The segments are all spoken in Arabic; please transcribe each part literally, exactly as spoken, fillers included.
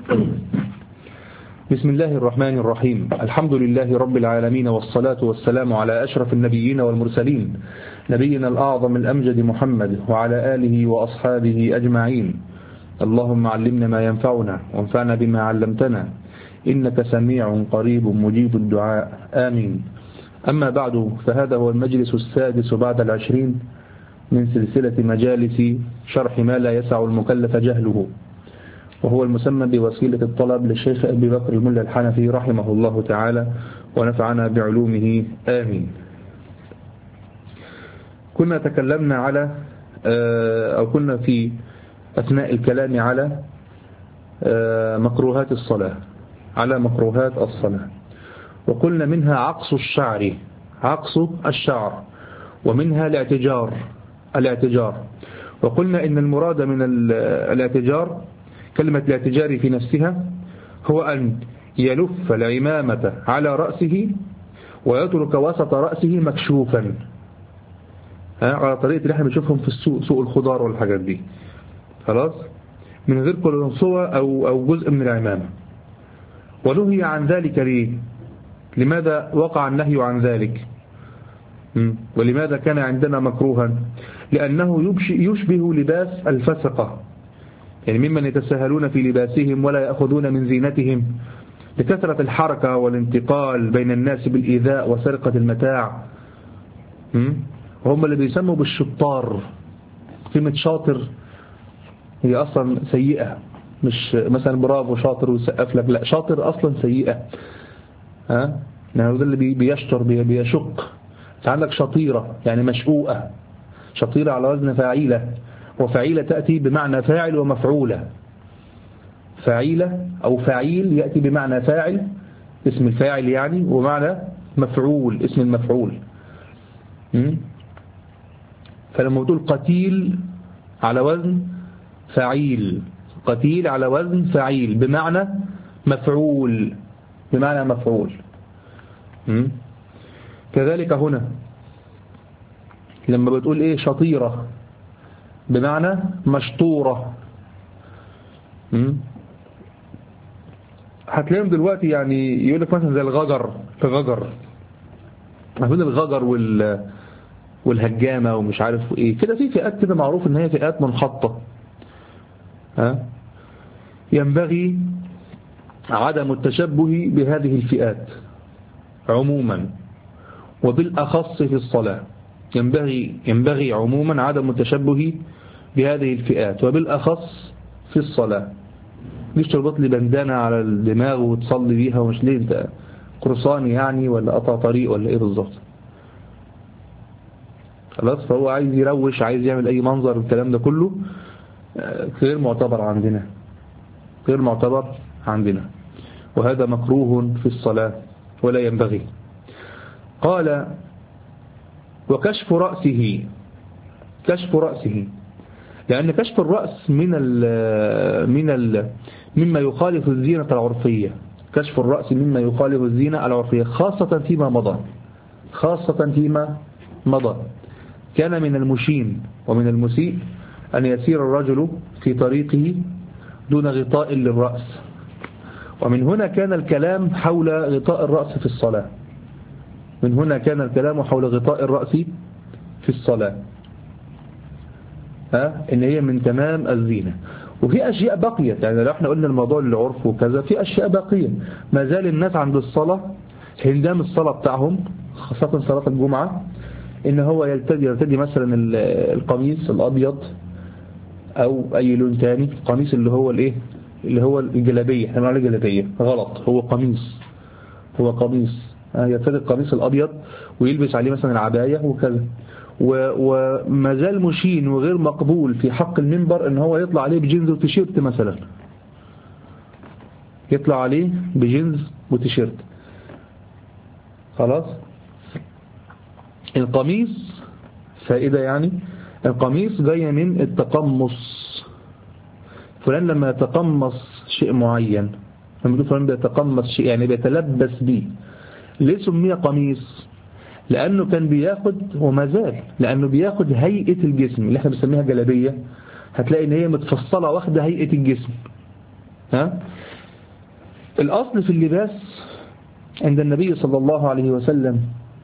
بسم الله الرحمن الرحيم. الحمد لله رب العالمين، والصلاة والسلام على أشرف النبيين والمرسلين، نبينا الأعظم الأمجد محمد وعلى آله وأصحابه أجمعين. اللهم علمنا ما ينفعنا وانفعنا بما علمتنا، إنك سميع قريب مجيب الدعاء، آمين. أما بعد، فهذا هو المجلس السادس بعد العشرين من سلسلة مجالس شرح ما لا يسع المكلف جهله، وهو المسمى بوسيلة الطلب للشيخ أبي بكر الملا الحنفي رحمه الله تعالى ونفعنا بعلومه، آمين. كنا تكلمنا على أو كنا في أثناء الكلام على مكروهات الصلاة على مكروهات الصلاة وقلنا منها عقص الشعر عقص الشعر ومنها الاعتجار الاعتجار وقلنا إن المراد من الاعتجار، كلمة الاعتجار في نفسها، هو أن يلف العمامة على رأسه ويترك وسط رأسه مكشوفا، على طريقة اللي احنا بنشوفهم في السوق، سوق الخضار والحاجات دي، خلاص، من غير قلنسوة أو, أو جزء من العمامة. ونهي عن ذلك ليه؟ لماذا وقع النهي عن ذلك؟ ولماذا كان عندنا مكروها؟ لأنه يشبه لباس الفسقة، يعني ممن يتساهلون في لباسهم ولا يأخذون من زينتهم لكثرة الحركة والانتقال بين الناس بالإيذاء وسرقة المتاع، وهم اللي بيسموا بالشطار. كلمة شاطر هي أصلا سيئة، مش مثلا برافو شاطر ويسقف لك، لا، شاطر أصلا سيئة. ها يعني ده اللي بيشطر بيشق. عندك شطيرة يعني مشقوقة، شطيرة على وزن فاعلة، وفعيلة تأتي بمعنى فاعل ومفعولة. فعيلة أو فعيل يأتي بمعنى فاعل، اسم الفاعل يعني، ومعنى مفعول، اسم المفعول. فلما تقول قتيل على وزن فعيل، قتيل على وزن فعيل بمعنى مفعول، بمعنى مفعول. كذلك هنا لما بتقول ايه شطيرة بمعنى مشطورة. هتلاقيهم دلوقتي يعني يقول لك مثلا زي الغجر، الغجر بين الغجر وال والهجامة ومش عارف ايه كده، في فئات كده معروف ان هي فئات منحطة. ها ينبغي عدم التشبه بهذه الفئات عموما وبالأخص في الصلاة. ينبغي ينبغي عموما عدم التشبه بهذه الفئات وبالأخص في الصلاة. مش تربط لي بندانة على الدماغ وتصلي بيها، ومش ليه انت قرصاني يعني ولا قطع طريق ولا ايه بالظبط، خلاص. فهو عايز يروش، عايز يعمل اي منظر، الكلام ده كله غير معتبر عندنا، غير معتبر عندنا، وهذا مكروه في الصلاة ولا ينبغي. قال وكشف رأسه، كشف رأسه، لأن كشف الرأس من ال من ال مما يخالف الزينة العرفية. كشف الرأس مما يخالف الزينة العرفية، خاصة فيما مضى، خاصة فيما مضى. كان من المشين ومن المسيء أن يسير الرجل في طريقه دون غطاء للرأس، ومن هنا كان الكلام حول غطاء الرأس في الصلاة. من هنا كان الكلام حول غطاء الرأس في الصلاة، ها إن هي من تمام الزينة. وفي أشياء بقية، يعني لو احنا قلنا الموضوع العرف وكذا، في أشياء بقية ما زال الناس عند الصلاة، هندام الصلاة بتاعهم خاصة صلاة الجمعة، إن هو يلتدي يلتدي مثلا القميص الأبيض أو أي لون تاني، القميص اللي هو الإيه اللي هو الجلابية، احنا بنقول جلابية غلط، هو قميص، هو قميص، يلتدي القميص الأبيض ويلبس عليه مثلا العباية وكذا. وما زال مشين وغير مقبول في حق المنبر ان هو يطلع عليه بجينز وتيشيرت مثلا، يطلع عليه بجينز وتيشيرت، خلاص. القميص فائدة يعني، القميص جاي من التقمص، فلان لما يتقمص شيء معين، لما يقول فلان بيتقمص شيء يعني بيتلبس به. ليه سمي قميص؟ لأنه كان بياخد وما زال، لأنه بياخد هيئة الجسم اللي احنا بنسميها جلابية، هتلاقي ان هي متفصلة واخدة هيئة الجسم، ها؟ الأصل في اللباس عند النبي صلى الله عليه وسلم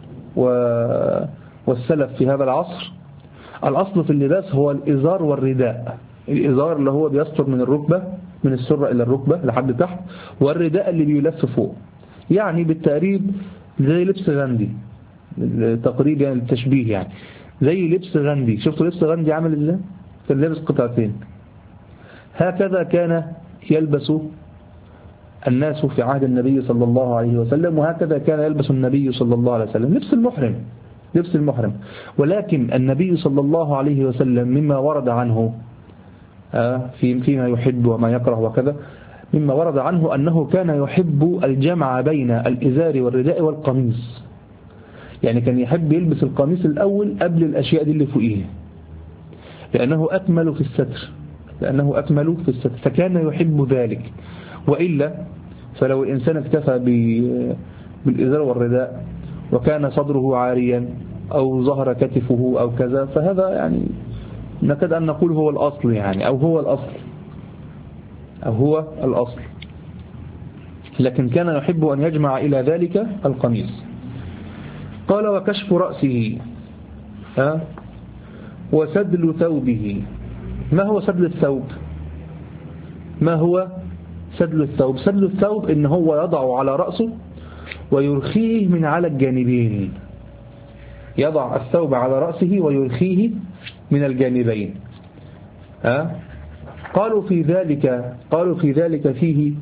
والسلف في هذا العصر، الأصل في اللباس هو الإزار والرداء. الإزار اللي هو بيستر من الركبة، من السرة إلى الركبة لحد تحت، والرداء اللي بيلف فوق، يعني بالتقريب زي لبس غندي، تقريبا يعني التشبيه، يعني زي لبس غندي. شفتوا لبس غندي عامل ازاي؟ كان لابس قطعتين. هكذا كان يلبس الناس في عهد النبي صلى الله عليه وسلم، وهكذا كان يلبس النبي صلى الله عليه وسلم، لبس المحرم، لبس المحرم. ولكن النبي صلى الله عليه وسلم مما ورد عنه في فيما يحب وما يكره وكذا، مما ورد عنه أنه كان يحب الجمع بين الإزار والرداء والقميص. يعني كان يحب يلبس القميص الأول قبل الأشياء دي اللي فوقيه، لأنه أكمل في الستر، لأنه أكمل في الستر، فكان يحب ذلك. وإلا فلو الإنسان اكتفى بالإزار والرداء وكان صدره عاريا أو ظهر كتفه أو كذا، فهذا يعني نكاد أن نقول هو الأصل، يعني أو هو الأصل أو هو الأصل. لكن كان يحب أن يجمع إلى ذلك القميص. قال وكشف رأسه ها وسدل ثوبه. ما هو سدل الثوب؟ ما هو سدل الثوب؟ سدل الثوب إن هو يضع على رأسه ويرخيه من على الجانبين، يضع الثوب على رأسه ويرخيه من الجانبين. ها؟ قالوا في ذلك قالوا في ذلك فيه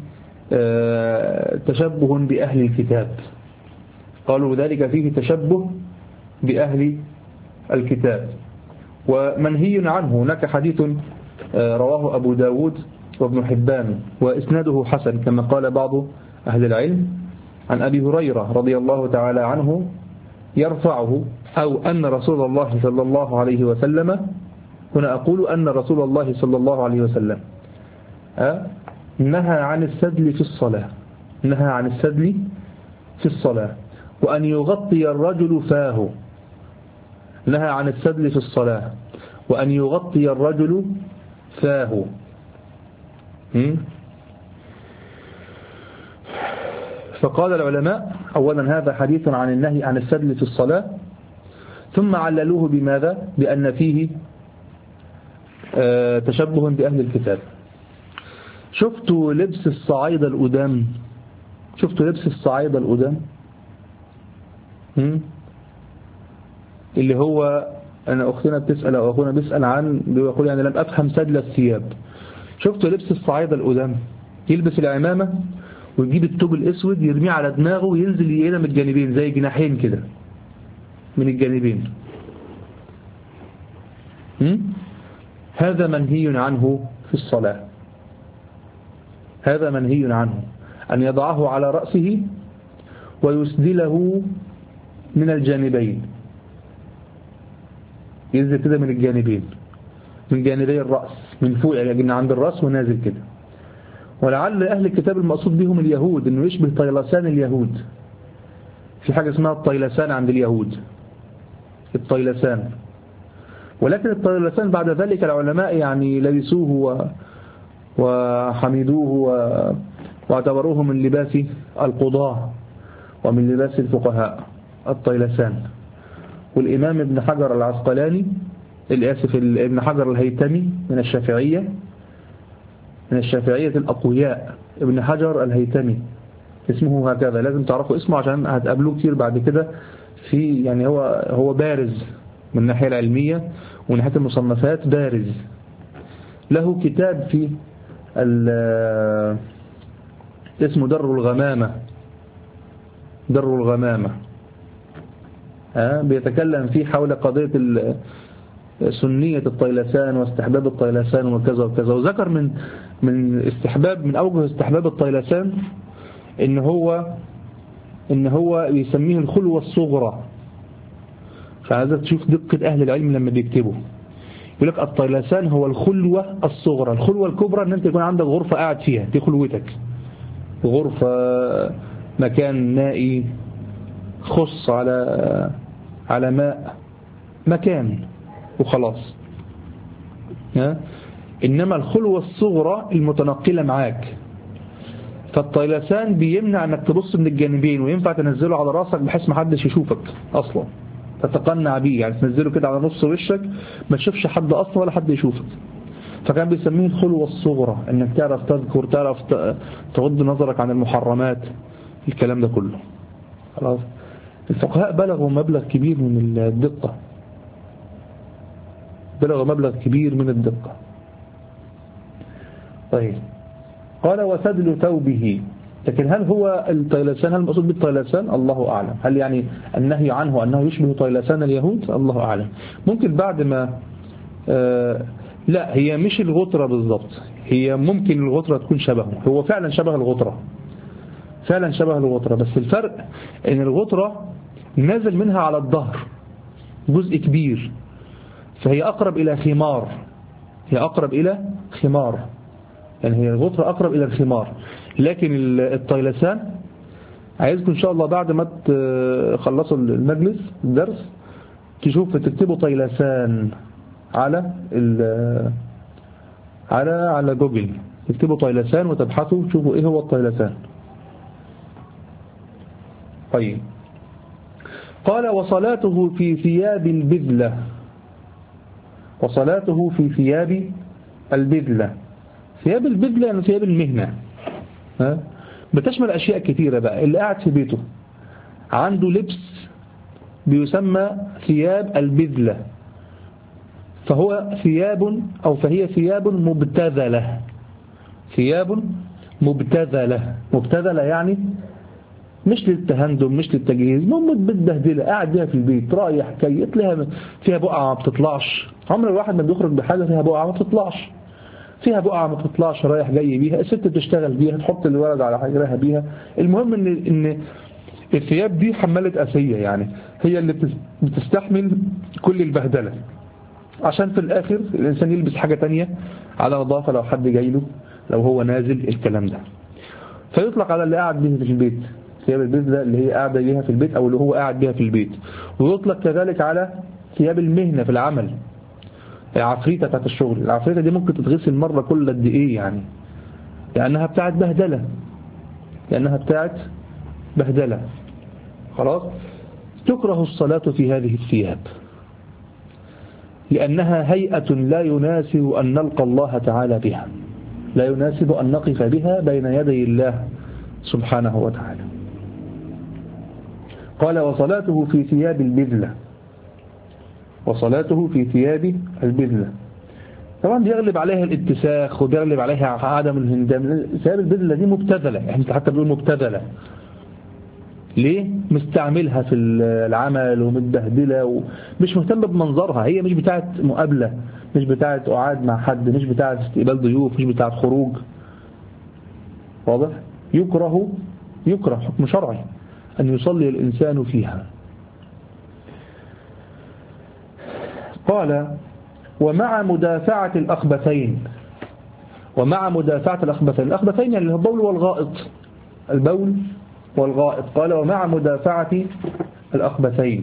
تشبه بأهل الكتاب، قالوا ذلك فيه تشبه بأهل الكتاب ومنهي عنه. هناك حديث رواه أبو داود وابن حبان وإسناده حسن كما قال بعض أهل العلم، عن أبي هريرة رضي الله تعالى عنه يرفعه، أو أن رسول الله صلى الله عليه وسلم، هنا أقول أن رسول الله صلى الله عليه وسلم نهى عن السدل في الصلاة، نهى عن السدل في الصلاة، وأن يغطي الرجل فاه. نهى عن السدل في الصلاة وأن يغطي الرجل فاه. فقال العلماء أولا هذا حديث عن النهي عن السدل في الصلاة، ثم عللوه بماذا؟ بأن فيه تشبه بأهل الكتاب. شفتوا لبس الصعايدة القدام؟ شفتوا لبس الصعايدة القدام اللي هو أنا أختنا بتسأل أو أخونا بيسأل عن، بيقول يعني لم أفهم سدل الثياب. شفتوا لبس الصعايدة القدام؟ يلبس العمامة ويجيب التوب الأسود يرميه على دماغه وينزل يقينا من الجانبين زي جناحين كده من الجانبين. هذا منهي عنه في الصلاة، هذا منهي عنه، أن يضعه على رأسه ويسدله من الجانبين، ينزل كده من الجانبين، من جانبي الرأس، من فوق يعني عند الرأس ونازل كده. ولعل أهل الكتاب المقصود بهم اليهود، إنه يشبه طيلسان اليهود. في حاجة اسمها الطيلسان عند اليهود، الطيلسان. ولكن الطيلسان بعد ذلك العلماء يعني لبسوه وحمدوه واعتبروه من لباس القضاة ومن لباس الفقهاء الطيلسان. والإمام ابن حجر العسقلاني الآسف ابن حجر الهيتمي من الشافعية، من الشافعية الأقوياء، ابن حجر الهيتمي اسمه هكذا، لازم تعرفوا اسمه عشان هتقابلوه كتير بعد كده. في يعني هو هو بارز من الناحية العلمية ومن ناحية المصنفات بارز. له كتاب في اسمه در الغمامة، در الغمامة ها بيتكلم فيه حول قضية سنية الطيلسان واستحباب الطيلسان وكذا وكذا. وذكر من من استحباب من أوجه استحباب الطيلسان إن هو إن هو يسميه الخلوة الصغرى. فهذا تشوف دقة أهل العلم لما بيكتبوا، يقول لك الطيلسان هو الخلوة الصغرى. الخلوة الكبرى ان انت يكون عندك غرفة قاعد فيها، دي خلوتك، غرفة مكان نائي خص على على ماء مكان وخلاص. ها؟ إنما الخلوة الصغرى المتنقلة معاك فالطيلسان بيمنع انك تبص من الجانبين، وينفع تنزله على راسك بحيث ما حدش يشوفك اصلا، تتقنع بيه، يعني تنزله كده على نص وشك ما تشوفش حد اصلا ولا حد يشوفك. فكان بيسميه الخلوة الصغرى، انك تعرف تذكر، تعرف تغض نظرك عن المحرمات، الكلام ده كله. خلاص. الفقهاء بلغوا مبلغ كبير من الدقة، بلغوا مبلغ كبير من الدقة. طيب، قال وسدل ثوبه، لكن هل هو الطيلسان، هل المقصود بالطيلسان؟ الله أعلم. هل يعني النهي عنه أنه يشبه طيلسان اليهود؟ الله أعلم. ممكن بعد ما آه لا، هي مش الغطرة بالضبط، هي ممكن الغطرة تكون شبهه، هو فعلا شبه الغطرة، فعلا شبه الغطرة، بس الفرق ان الغطرة نازل منها على الظهر جزء كبير، فهي أقرب إلى خمار، هي أقرب إلى خمار، يعني هي الغطرة أقرب إلى الخمار. لكن الطيلسان عايزكم إن شاء الله بعد ما تخلصوا المجلس الدرس تشوف تكتبوا طيلسان على على على جوجل، تكتبوا طيلسان وتبحثوا تشوفوا إيه هو الطيلسان. طيب، قال وصلاته في ثياب البذلة، وصلاته في ثياب البذلة. ثياب البذلة يعني ثياب المهنة، ها؟ بتشمل أشياء كثيرة بقى. اللي قاعد في بيته عنده لبس بيسمى ثياب البذلة، فهو ثياب أو فهي ثياب مبتذلة، ثياب مبتذلة. مبتذلة يعني مش للتهندم، مش للتجهيز، المهم متبهدله قاعد بيها في البيت رايح جاي، تلاقيها فيها بقعه ما بتطلعش. عمر الواحد ما بيخرج بحاجه فيها بقعه ما بتطلعش، فيها بقعه ما بتطلعش رايح جاي بيها، الست بتشتغل بيها، تحط الولد على حجرها بيها. المهم ان ان الثياب دي حماله اسيه، يعني هي اللي بتستحمل كل البهدله، عشان في الاخر الانسان يلبس حاجه تانية على نظافه لو حد جاي له، لو هو نازل، الكلام ده. فيطلق على اللي قاعد به في البيت ثياب البذلة، اللي هي قاعدة بيها في البيت أو اللي هو قاعد بيها في البيت. ويطلق كذلك على ثياب المهنة في العمل، العفريتة بتاعت الشغل. العفريتة دي ممكن تتغسل مرة كل قد إيه يعني، لأنها بتاعت بهدلة، لأنها بتاعت بهدلة. خلاص. تكره الصلاة في هذه الثياب لأنها هيئة لا يناسب أن نلقى الله تعالى بها، لا يناسب أن نقف بها بين يدي الله سبحانه وتعالى. قال وصلاته في ثياب البذلة، وصلاته في ثياب البذلة. طبعا بيغلب عليها الاتساخ وبيغلب عليها عدم الهندام. ثياب البذلة دي مبتذلة، احنا حتى بنقول مبتذلة ليه؟ مستعملها في العمل ومتبهدلة ومش مهتم بمنظرها، هي مش بتاعت مقابلة، مش بتاعت قعاد مع حد، مش بتاعت استقبال ضيوف، مش بتاعت خروج. واضح؟ يكره يكره حكم شرعي أن يصلي الإنسان فيها. قال ومع مدافعة الأخبثين، ومع مدافعة الأخبثين، الأخبثين يعني البول والغائط، البول والغائط. قال ومع مدافعة الأخبثين.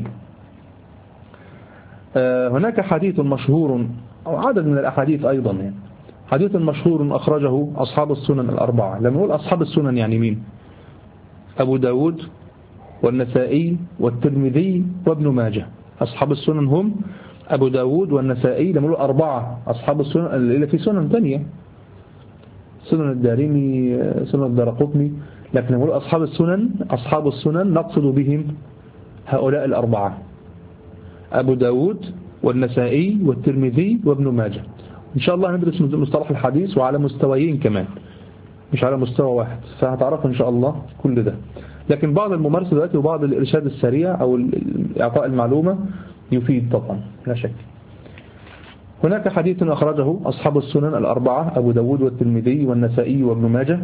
هناك حديث مشهور أو عدد من الأحاديث أيضا، يعني حديث مشهور أخرجه أصحاب السنن الأربعة. لما نقول أصحاب السنن يعني مين؟ أبو داود والنسائي والترمذي وابن ماجه. أصحاب السنن هم أبو داود والنسائي. لما نقول أربعة أصحاب السنن اللي في سنن ثانية، سنن الدارمي، سنن الدارقطني، لكن نقول أصحاب السنن، أصحاب السنن نقصد بهم هؤلاء الأربعة: أبو داود والنسائي والترمذي وابن ماجه. إن شاء الله ندرس مصطلح الحديث وعلى مستويين كمان، مش على مستوى واحد، فهتعرفوا إن شاء الله كل ده. لكن بعض الممارسة دلوقتي وبعض الإرشاد السريع أو إعطاء المعلومة يفيد طبعا لا شك. هناك حديث أخرجه أصحاب السنن الأربعة: أبو داود والترمذي والنسائي وابن ماجه،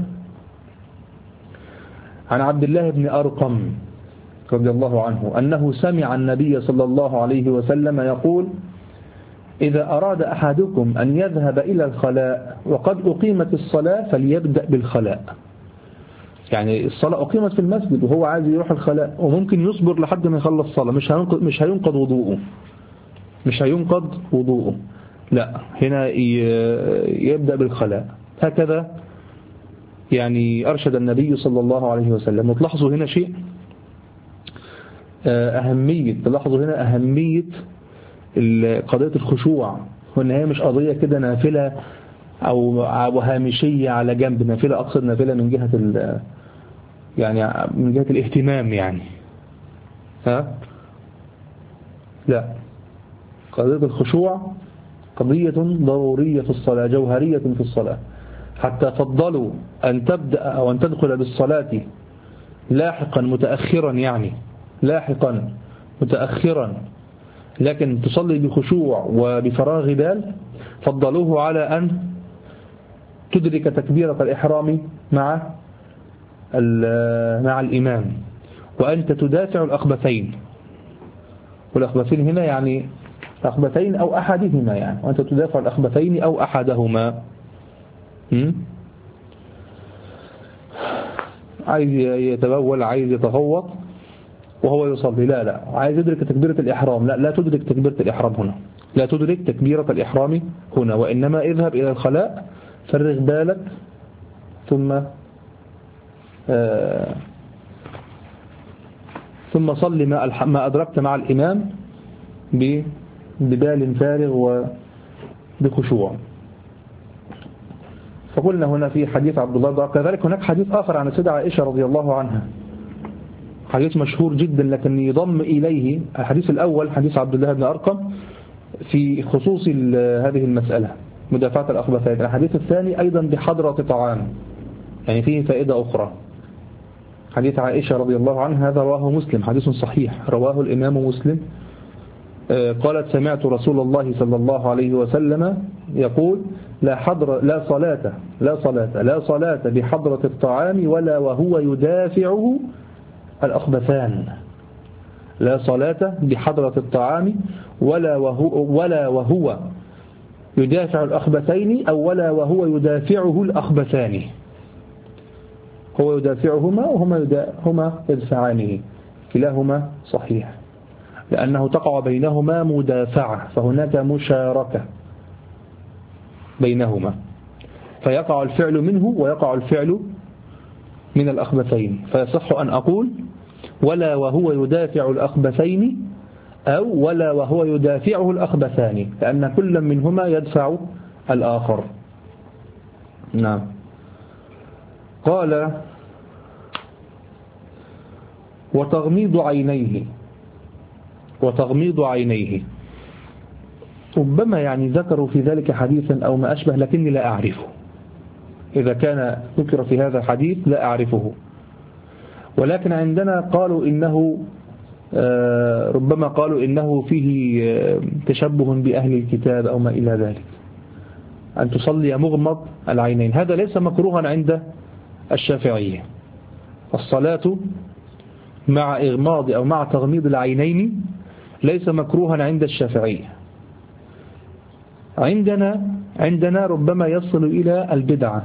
عن عبد الله بن أرقم رضي الله عنه أنه سمع النبي صلى الله عليه وسلم يقول: إذا أراد أحدكم أن يذهب إلى الخلاء وقد أقيمت الصلاة فليبدأ بالخلاء. يعني الصلاة أقيمت في المسجد وهو عايز يروح الخلاء، وممكن يصبر لحد ما يخلص الصلاة، مش هينقض مش هينقض وضوءه مش هينقض وضوءه لا، هنا يبدأ بالخلاء. هكذا يعني أرشد النبي صلى الله عليه وسلم. وتلاحظوا هنا شيء أهمية تلاحظوا هنا أهمية قضية الخشوع، وإن هي مش قضية كده نافلة أو هامشية على جنب، نافلة أقصد نافلة من جهة يعني من جهة الاهتمام يعني ها لا، قضية الخشوع قضية ضرورية في الصلاة، جوهرية في الصلاة، حتى فضلوا أن تبدأ أو أن تدخل بالصلاة لاحقا متأخرا، يعني لاحقا متأخرا لكن تصلي بخشوع وبفراغ بال، فضلوه على أن تدرك تكبيرة الإحرام مع مع الإمام وأنت تدافع الأخبثين. والأخبثين هنا يعني أخبثين أو أحدهما، يعني وأنت تدافع الأخبثين أو أحدهما. م? عايز يتبول، عايز يتغوط وهو يصلي، لا لا، عايز يدرك تكبيرة الإحرام، لا لا تدرك تكبيرة الإحرام هنا، لا تدرك تكبيرة الإحرام هنا، وإنما اذهب إلى الخلاء، فرغ بالك، ثم آه ثم صل ما ما أدركت مع الإمام ببال فارغ وبخشوع. فقلنا هنا في حديث عبد الله، كذلك هناك حديث آخر عن السيدة عائشة رضي الله عنها، حديث مشهور جدا لكن يضم إليه الحديث الأول، حديث عبد الله بن أرقم في خصوص هذه المسألة مدافعة الأخبثين. الحديث الثاني أيضا بحضرة طعام، يعني فيه فائدة أخرى. حديث عائشة رضي الله عنها هذا رواه مسلم، حديث صحيح رواه الإمام مسلم. قالت سمعت رسول الله صلى الله عليه وسلم يقول لا حضر لا صلاة لا صلاة لا صلاة بحضرة الطعام ولا وهو يدافعه الأخبثان. لا صلاة بحضرة الطعام ولا وهو ولا وهو يدافع الأخبثين أو ولا وهو يدافعه الأخبثان. هو يدافعهما وهما يدا هما يدفعانه، كلاهما صحيح، لأنه تقع بينهما مدافعة، فهناك مشاركة بينهما، فيقع الفعل منه ويقع الفعل من الأخبثين، فيصح أن أقول ولا وهو يدافع الأخبثين أو ولا وهو يدافعه الأخبثان، لأن كل منهما يدفع الآخر. نعم. قال وتغميض عينيه وتغميض عينيه ربما يعني ذكروا في ذلك حديثا أو ما أشبه، لكني لا أعرفه. إذا كان ذكر في هذا الحديث لا أعرفه، ولكن عندنا قالوا إنه ربما قالوا إنه فيه تشبه بأهل الكتاب أو ما إلى ذلك، أن تصلي مغمض العينين. هذا ليس مكروها عند الشافعية. الصلاة مع إغماض أو مع تغميض العينين ليس مكروها عند الشافعية. عندنا عندنا ربما يصل إلى البدعة،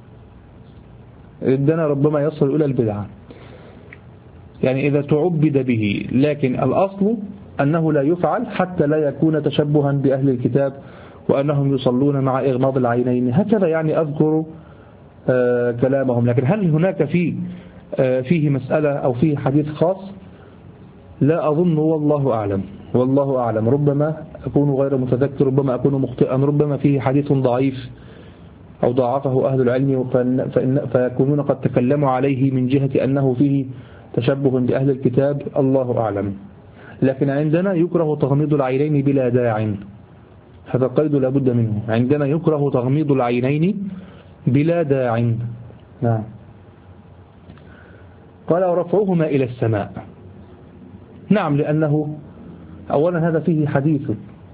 عندنا ربما يصل إلى البدعة يعني إذا تعبد به، لكن الأصل أنه لا يفعل حتى لا يكون تشبها بأهل الكتاب وأنهم يصلون مع إغماض العينين، هكذا يعني أذكر آه كلامهم. لكن هل هناك فيه آه فيه مسألة أو فيه حديث خاص؟ لا أظن، والله أعلم والله أعلم. ربما أكون غير متذكر، ربما أكون مخطئا، ربما فيه حديث ضعيف أو ضعفه أهل العلم فيكونون قد تكلموا عليه من جهة أنه فيه تشبه بأهل الكتاب، الله أعلم. لكن عندنا يكره تغميض العينين بلا داع، هذا قيد لا بد منه. عندنا يكره تغميض العينين بلا داع. نعم. قال ورفعهما إلى السماء. نعم، لأنه أولا هذا فيه حديث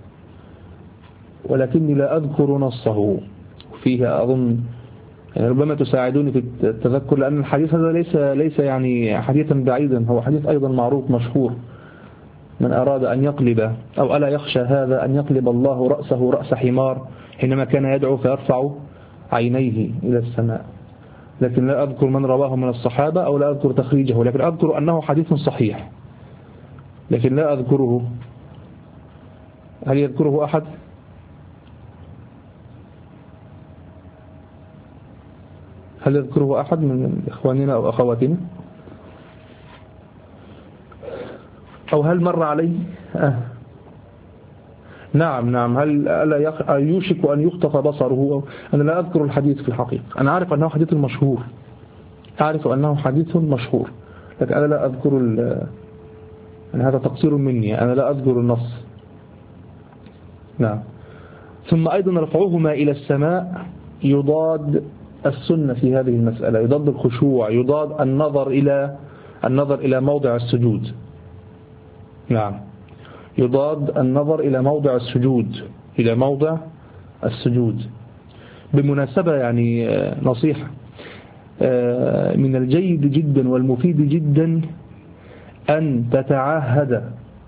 ولكني لا أذكر نصه، فيه أظن يعني ربما تساعدوني في التذكر، لأن الحديث هذا ليس ليس يعني حديثا بعيدا، هو حديث أيضا معروف مشهور: من أراد أن يقلب أو ألا يخشى هذا أن يقلب الله رأسه رأس حمار حينما كان يدعو فيرفع عينيه إلى السماء. لكن لا أذكر من رواه من الصحابة أو لا أذكر تخريجه، لكن أذكر أنه حديث صحيح، لكن لا أذكره. هل يذكره أحد؟ هل يذكره أحد من إخواننا أو أخواتنا؟ أو هل مر عليه؟ آه. نعم نعم. هل ألا يوشك أن يخطف بصره؟ أنا لا أذكر الحديث في الحقيقة. أنا أعرف أنه حديث مشهور، أعرف أنه حديث مشهور، لكن أنا لا أذكر يعني هذا تقصير مني، أنا لا أذكر النص. نعم. ثم أيضا رفعهما إلى السماء يضاد السنة في هذه المسألة، يضاد الخشوع، يضاد النظر إلى النظر إلى موضع السجود. نعم، يضاد النظر إلى موضع السجود، إلى موضع السجود. بمناسبة يعني نصيحة، من الجيد جدا والمفيد جدا أن تتعاهد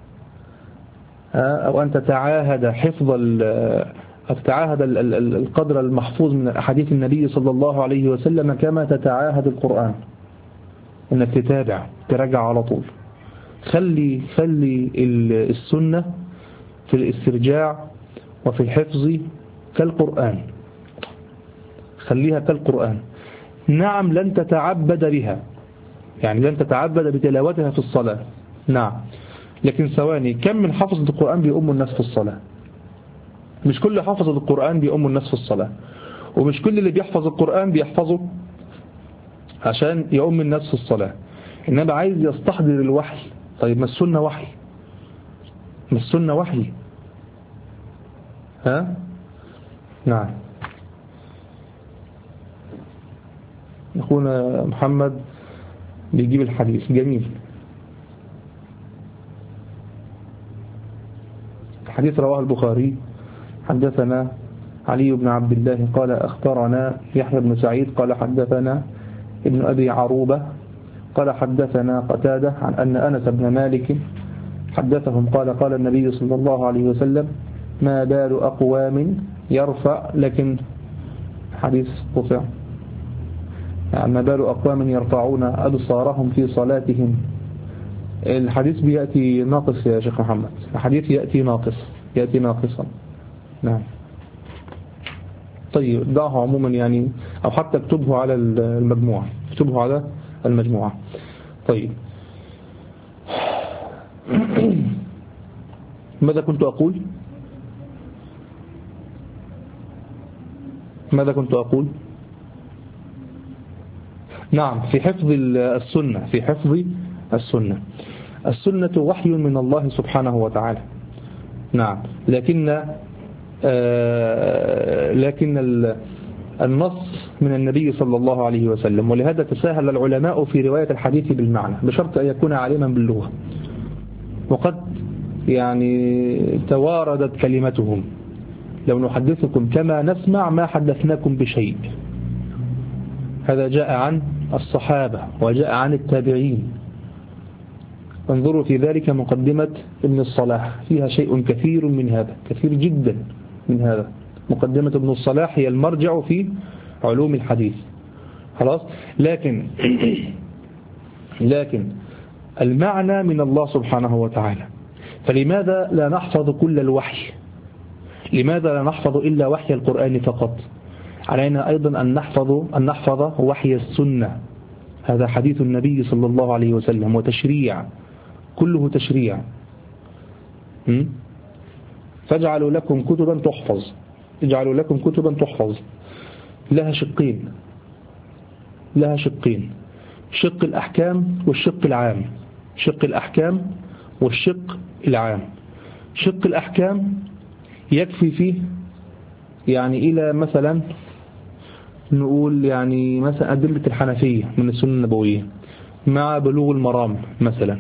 أو أن تتعاهد حفظ تتعاهد القدر المحفوظ من أحاديث النبي صلى الله عليه وسلم كما تتعاهد القرآن، أنك تتابع تراجع على طول. خلي خلي السنة في الاسترجاع وفي الحفظ كالقرآن، خليها كالقرآن. نعم لن تتعبد بها، يعني لن تتعبد بتلاوتها في الصلاة، نعم، لكن ثواني، كم من حفظة القرآن بيؤم الناس في الصلاة؟ مش كل حفظة القرآن بيؤم الناس في الصلاة، ومش كل اللي بيحفظ القرآن بيحفظه عشان يؤم الناس في الصلاة، إنما عايز يستحضر الوحي. طيب ما السنة وحي، ما السنة وحي، ها؟ نعم. أخونا محمد بيجيب الحديث جميل. الحديث رواه البخاري. حدثنا علي بن عبد الله قال أخبرنا يحيى بن سعيد قال حدثنا ابن أبي عروبة قال حدثنا قتادة عن أن أنس بن مالك حدثهم قال قال النبي صلى الله عليه وسلم ما بال أقوام يرفع، لكن حديث قطع، يعني ما بال أقوام يرفعون أبصارهم في صلاتهم. الحديث بيأتي ناقص يا شيخ محمد، الحديث يأتي ناقص، يأتي ناقصا. نعم. طيب دعه عموما يعني، أو حتى اكتبه على المجموعة، اكتبه على المجموعة. طيب ماذا كنت أقول ماذا كنت أقول نعم، في حفظ السنة، في حفظ السنة. السنة وحي من الله سبحانه وتعالى، نعم، لكن آه لكن النص من النبي صلى الله عليه وسلم، ولهذا تساهل العلماء في رواية الحديث بالمعنى بشرط أن يكون عالما باللغة، وقد يعني تواردت كلمتهم، لو نحدثكم كما نسمع ما حدثناكم بشيء. هذا جاء عن الصحابة وجاء عن التابعين. انظروا في ذلك مقدمة ابن الصلاح، فيها شيء كثير من هذا، كثير جدا من هذا. مقدمة ابن الصلاح هي المرجع في علوم الحديث، خلاص. لكن لكن المعنى من الله سبحانه وتعالى، فلماذا لا نحفظ كل الوحي؟ لماذا لا نحفظ إلا وحي القرآن فقط؟ علينا أيضا أن نحفظ أن نحفظ وحي السنة. هذا حديث النبي صلى الله عليه وسلم وتشريع، كله تشريع. فاجعلوا لكم كتبا تحفظ، اجعلوا لكم كتبا تحفظ. لها شقين، لها شقين، شق الأحكام والشق العام، شق الأحكام والشق العام. شق الأحكام يكفي فيه يعني إلى مثلا نقول يعني مثلا أدلة الحنفية من السنة النبوية مع بلوغ المرام مثلا،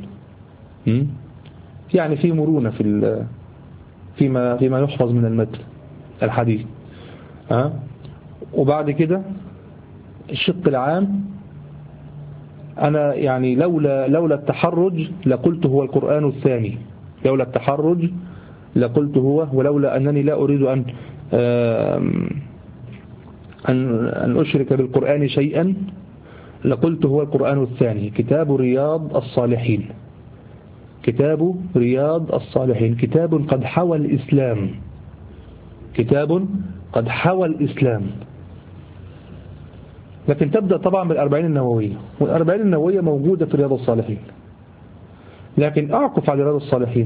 يعني في مرونة في فيما فيما يحفظ من المتن الحديث. ها وبعد كده الشق العام، أنا يعني لولا لولا التحرج لقلت هو القرآن الثاني، لولا التحرج لقلت هو، ولولا أنني لا أريد أن أن أن أشرك بالقرآن شيئا لقلت هو القرآن الثاني. كتاب رياض الصالحين، كتاب رياض الصالحين، كتاب قد حوى الإسلام، كتاب قد حوى الإسلام. لكن تبدأ طبعا بالأربعين النووية، والأربعين النووية موجودة في رياض الصالحين، لكن أعكف على رياض الصالحين،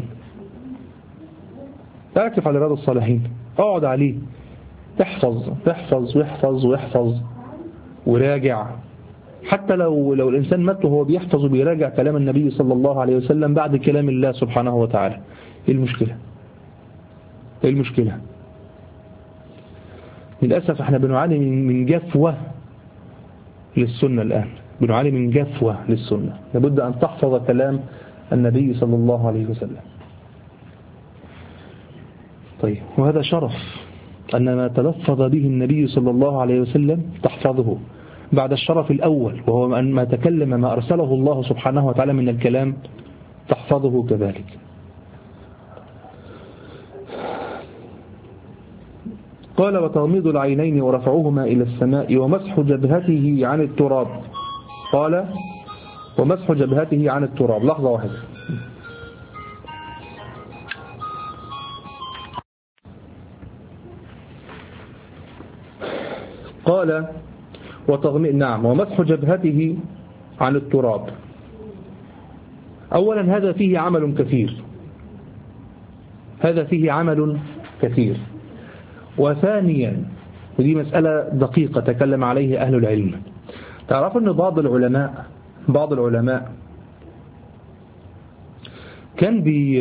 أعكف على رياض الصالحين، أقعد عليه، احفظ احفظ واحفظ واحفظ وراجع. حتى لو لو الإنسان مات وهو بيحفظ وبيراجع كلام النبي صلى الله عليه وسلم بعد كلام الله سبحانه وتعالى، إيه المشكلة؟ إيه المشكلة؟ للأسف احنا بنعاني من جفوة للسنة الآن، بنعاني من جفوة للسنة. لابد أن تحفظ كلام النبي صلى الله عليه وسلم. طيب، وهذا شرف أن ما تلفظ به النبي صلى الله عليه وسلم تحفظه بعد الشرف الأول، وهو أن ما تكلم ما أرسله الله سبحانه وتعالى من الكلام تحفظه كذلك. قال: وتغميض العينين ورفعهما إلى السماء ومسح جبهته عن التراب. قال: ومسح جبهته عن التراب. لحظة واحدة. قال: وتغميض نعم ومسح جبهته عن التراب. أولا هذا فيه عمل كثير، هذا فيه عمل كثير. وثانيا، ودي مسألة دقيقة تكلم عليه أهل العلم، تعرف أن بعض العلماء بعض العلماء كان بي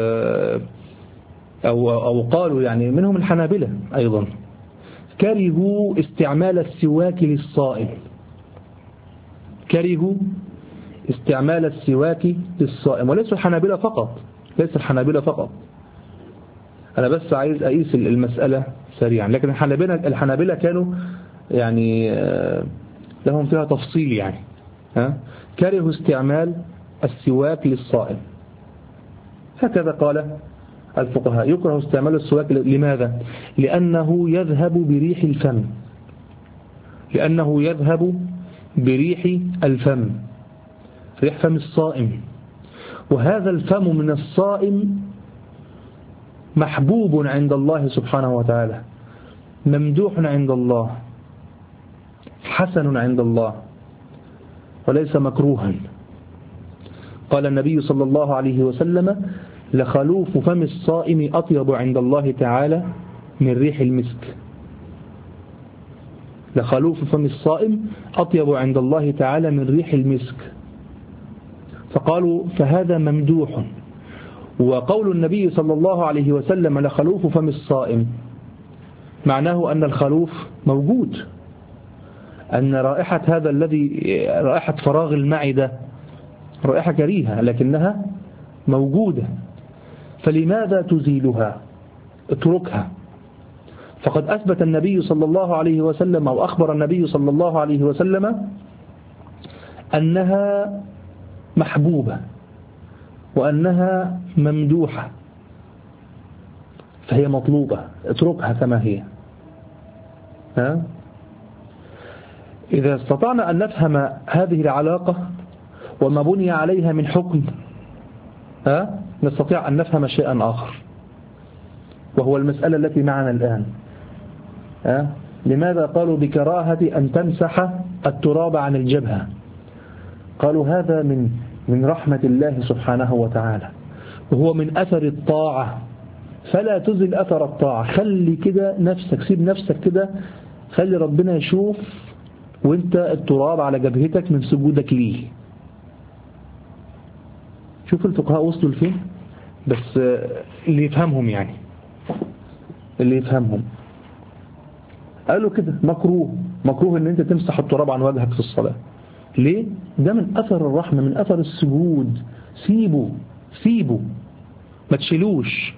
أو, أو قالوا يعني منهم الحنابلة أيضا كرهوا استعمال السواك للصائم، كرهوا استعمال السواك للصائم. وليس الحنابلة فقط، ليس الحنابلة فقط، أنا بس عايز أقيس المسألة سريعا. لكن الحنابلة الحنابلة كانوا يعني لهم فيها تفصيل، يعني ها كرهوا استعمال السواك للصائم. هكذا قال الفقهاء: يكره استعمال السواك. لماذا؟ لأنه يذهب بريح الفم، لأنه يذهب بريح الفم، ريح فم الصائم. وهذا الفم من الصائم محبوب عند الله سبحانه وتعالى، ممدوح عند الله، حسن عند الله، وليس مكروها. قال النبي صلى الله عليه وسلم: لخلوف فم الصائم أطيب عند الله تعالى من ريح المسك. لخلوف فم الصائم أطيب عند الله تعالى من ريح المسك. فقالوا فهذا ممدوح. وقول النبي صلى الله عليه وسلم: لخلوف فم الصائم، معناه أن الخلوف موجود، أن رائحة هذا الذي رائحة فراغ المعدة رائحة كريهة لكنها موجودة، فلماذا تزيلها؟ اتركها. فقد أثبت النبي صلى الله عليه وسلم أو أخبر النبي صلى الله عليه وسلم أنها محبوبة وأنها ممدوحة، فهي مطلوبة، اتركها كما هي. ها؟ إذا استطعنا أن نفهم هذه العلاقة وما بني عليها من حكم، ها؟ نستطيع أن نفهم شيئا آخر، وهو المسألة التي معنا الآن. ها؟ لماذا قالوا بكراهة أن تمسح التراب عن الجبهة؟ قالوا هذا من من رحمة الله سبحانه وتعالى، وهو من أثر الطاعة، فلا تزل أثر الطاعة. خلي كده نفسك، سيب نفسك كده، خلي ربنا يشوف وانت التراب على جبهتك من سجودك ليه. شوف الفقهاء وصلوا لفين، بس اللي يفهمهم، يعني اللي يفهمهم قالوا كده مكروه، مكروه ان انت تمسح التراب عن وجهك في الصلاة. ليه؟ ده من أثر الرحمة، من أثر السجود. سيبه سيبه ما تشيلوش.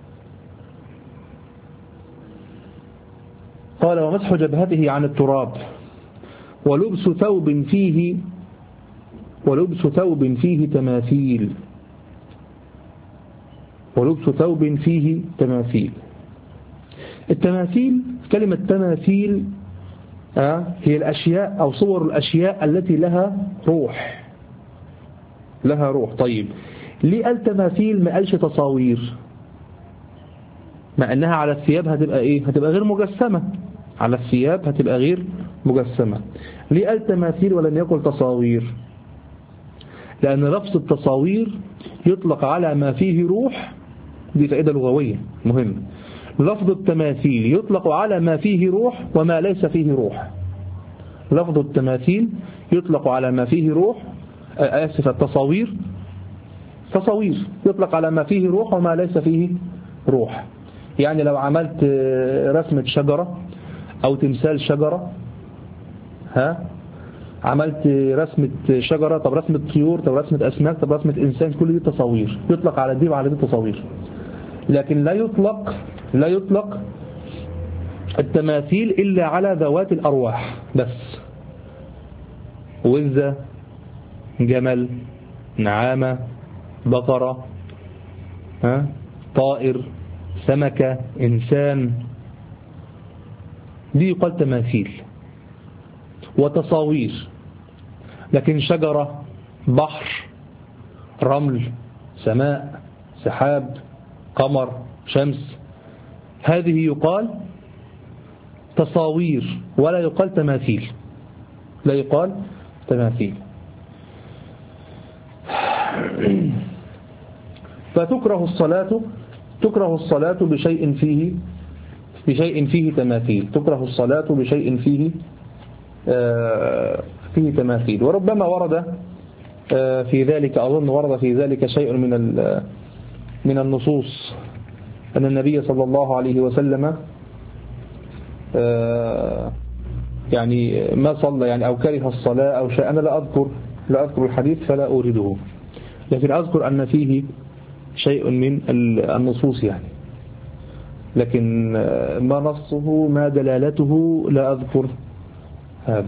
قال: ومسح جبهته عن التراب ولبس ثوب فيه ولبس ثوب فيه تماثيل ولبس ثوب فيه تماثيل. التماثيل، كلمة تماثيل آه هي الأشياء أو صور الأشياء التي لها روح، لها روح. طيب ليه قال تماثيل ما قالش تصاوير؟ مع أنها على الثياب هتبقى إيه؟ هتبقى غير مجسمة، على الثياب هتبقى غير مجسمة. ليه قال تماثيل ولم يقل تصاوير؟ لأن لفظ التصاوير يطلق على ما فيه روح، دي فائدة لغوية مهمة. لفظ التماثيل يطلق على ما فيه روح وما ليس فيه روح. لفظ التماثيل يطلق على ما فيه روح، آسف التصاوير تصاوير يطلق على ما فيه روح وما ليس فيه روح. يعني لو عملت رسمة شجرة أو تمثال شجرة، ها عملت رسمة شجرة، طب رسمة طيور، طب رسمة أسماك، طب رسمة إنسان، كل دي تصاوير، يطلق على دي وعلى دي تصاوير. لكن لا يطلق لا يطلق التماثيل إلا على ذوات الأرواح بس. وزة، جمل، نعامة، بقرة، ها طائر، سمكة، إنسان، دي يقال تماثيل وتصاوير. لكن شجرة، بحر، رمل، سماء، سحاب، قمر، شمس، هذه يقال تصاوير ولا يقال تماثيل، لا يقال تماثيل. فتكره الصلاة تكره الصلاة بشيء فيه بشيء فيه تماثيل، تكره الصلاة بشيء فيه آه فيه تماثيل. وربما ورد آه في ذلك، أظن ورد في ذلك شيء من من النصوص، أن النبي صلى الله عليه وسلم آه يعني ما صلى يعني أو كره الصلاة أو شيء. أنا لا أذكر لا أذكر الحديث فلا أورده، لكن أذكر أن فيه شيء من النصوص يعني، لكن ما نصه ما دلالته لا أذكر هذا.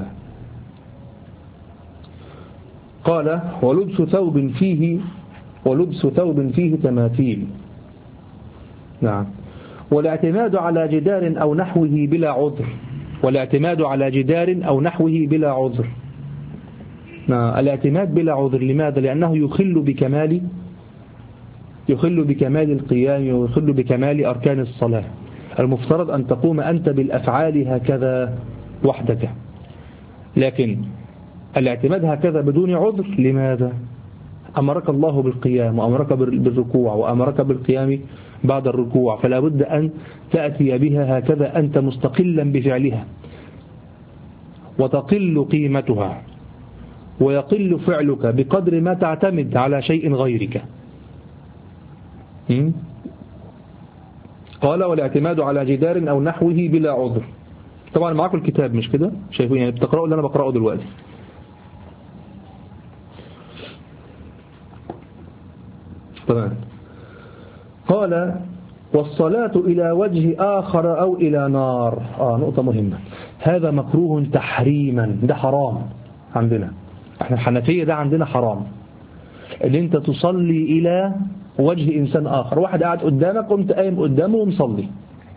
قال ولبس ثوب فيه ولبس ثوب فيه تماثيل. نعم. والاعتماد على جدار أو نحوه بلا عذر والاعتماد على جدار أو نحوه بلا عذر. نعم. الاعتماد بلا عذر لماذا؟ لأنه يخل بكمال يخل بكمال القيام ويخل بكمال أركان الصلاة. المفترض أن تقوم أنت بالأفعال هكذا وحدك، لكن الاعتماد هكذا بدون عذر لماذا؟ أمرك الله بالقيام وأمرك بالركوع وأمرك بالقيام بعد الركوع، فلا بد أن تأتي بها هكذا أنت مستقلا بفعلها، وتقل قيمتها ويقل فعلك بقدر ما تعتمد على شيء غيرك. قال والاعتماد على جدار أو نحوه بلا عذر. طبعا معاكم الكتاب مش كده؟ شايفين يعني بتقرأوا اللي أنا بقرأه دلوقتي. تمام. قال والصلاة إلى وجه آخر أو إلى نار. آه نقطة مهمة. هذا مكروه تحريما، ده حرام عندنا احنا الحنفية، ده عندنا حرام ان انت تصلي إلى وجه إنسان آخر. واحد قاعد قدامك قمت قايم قدامه ومصلي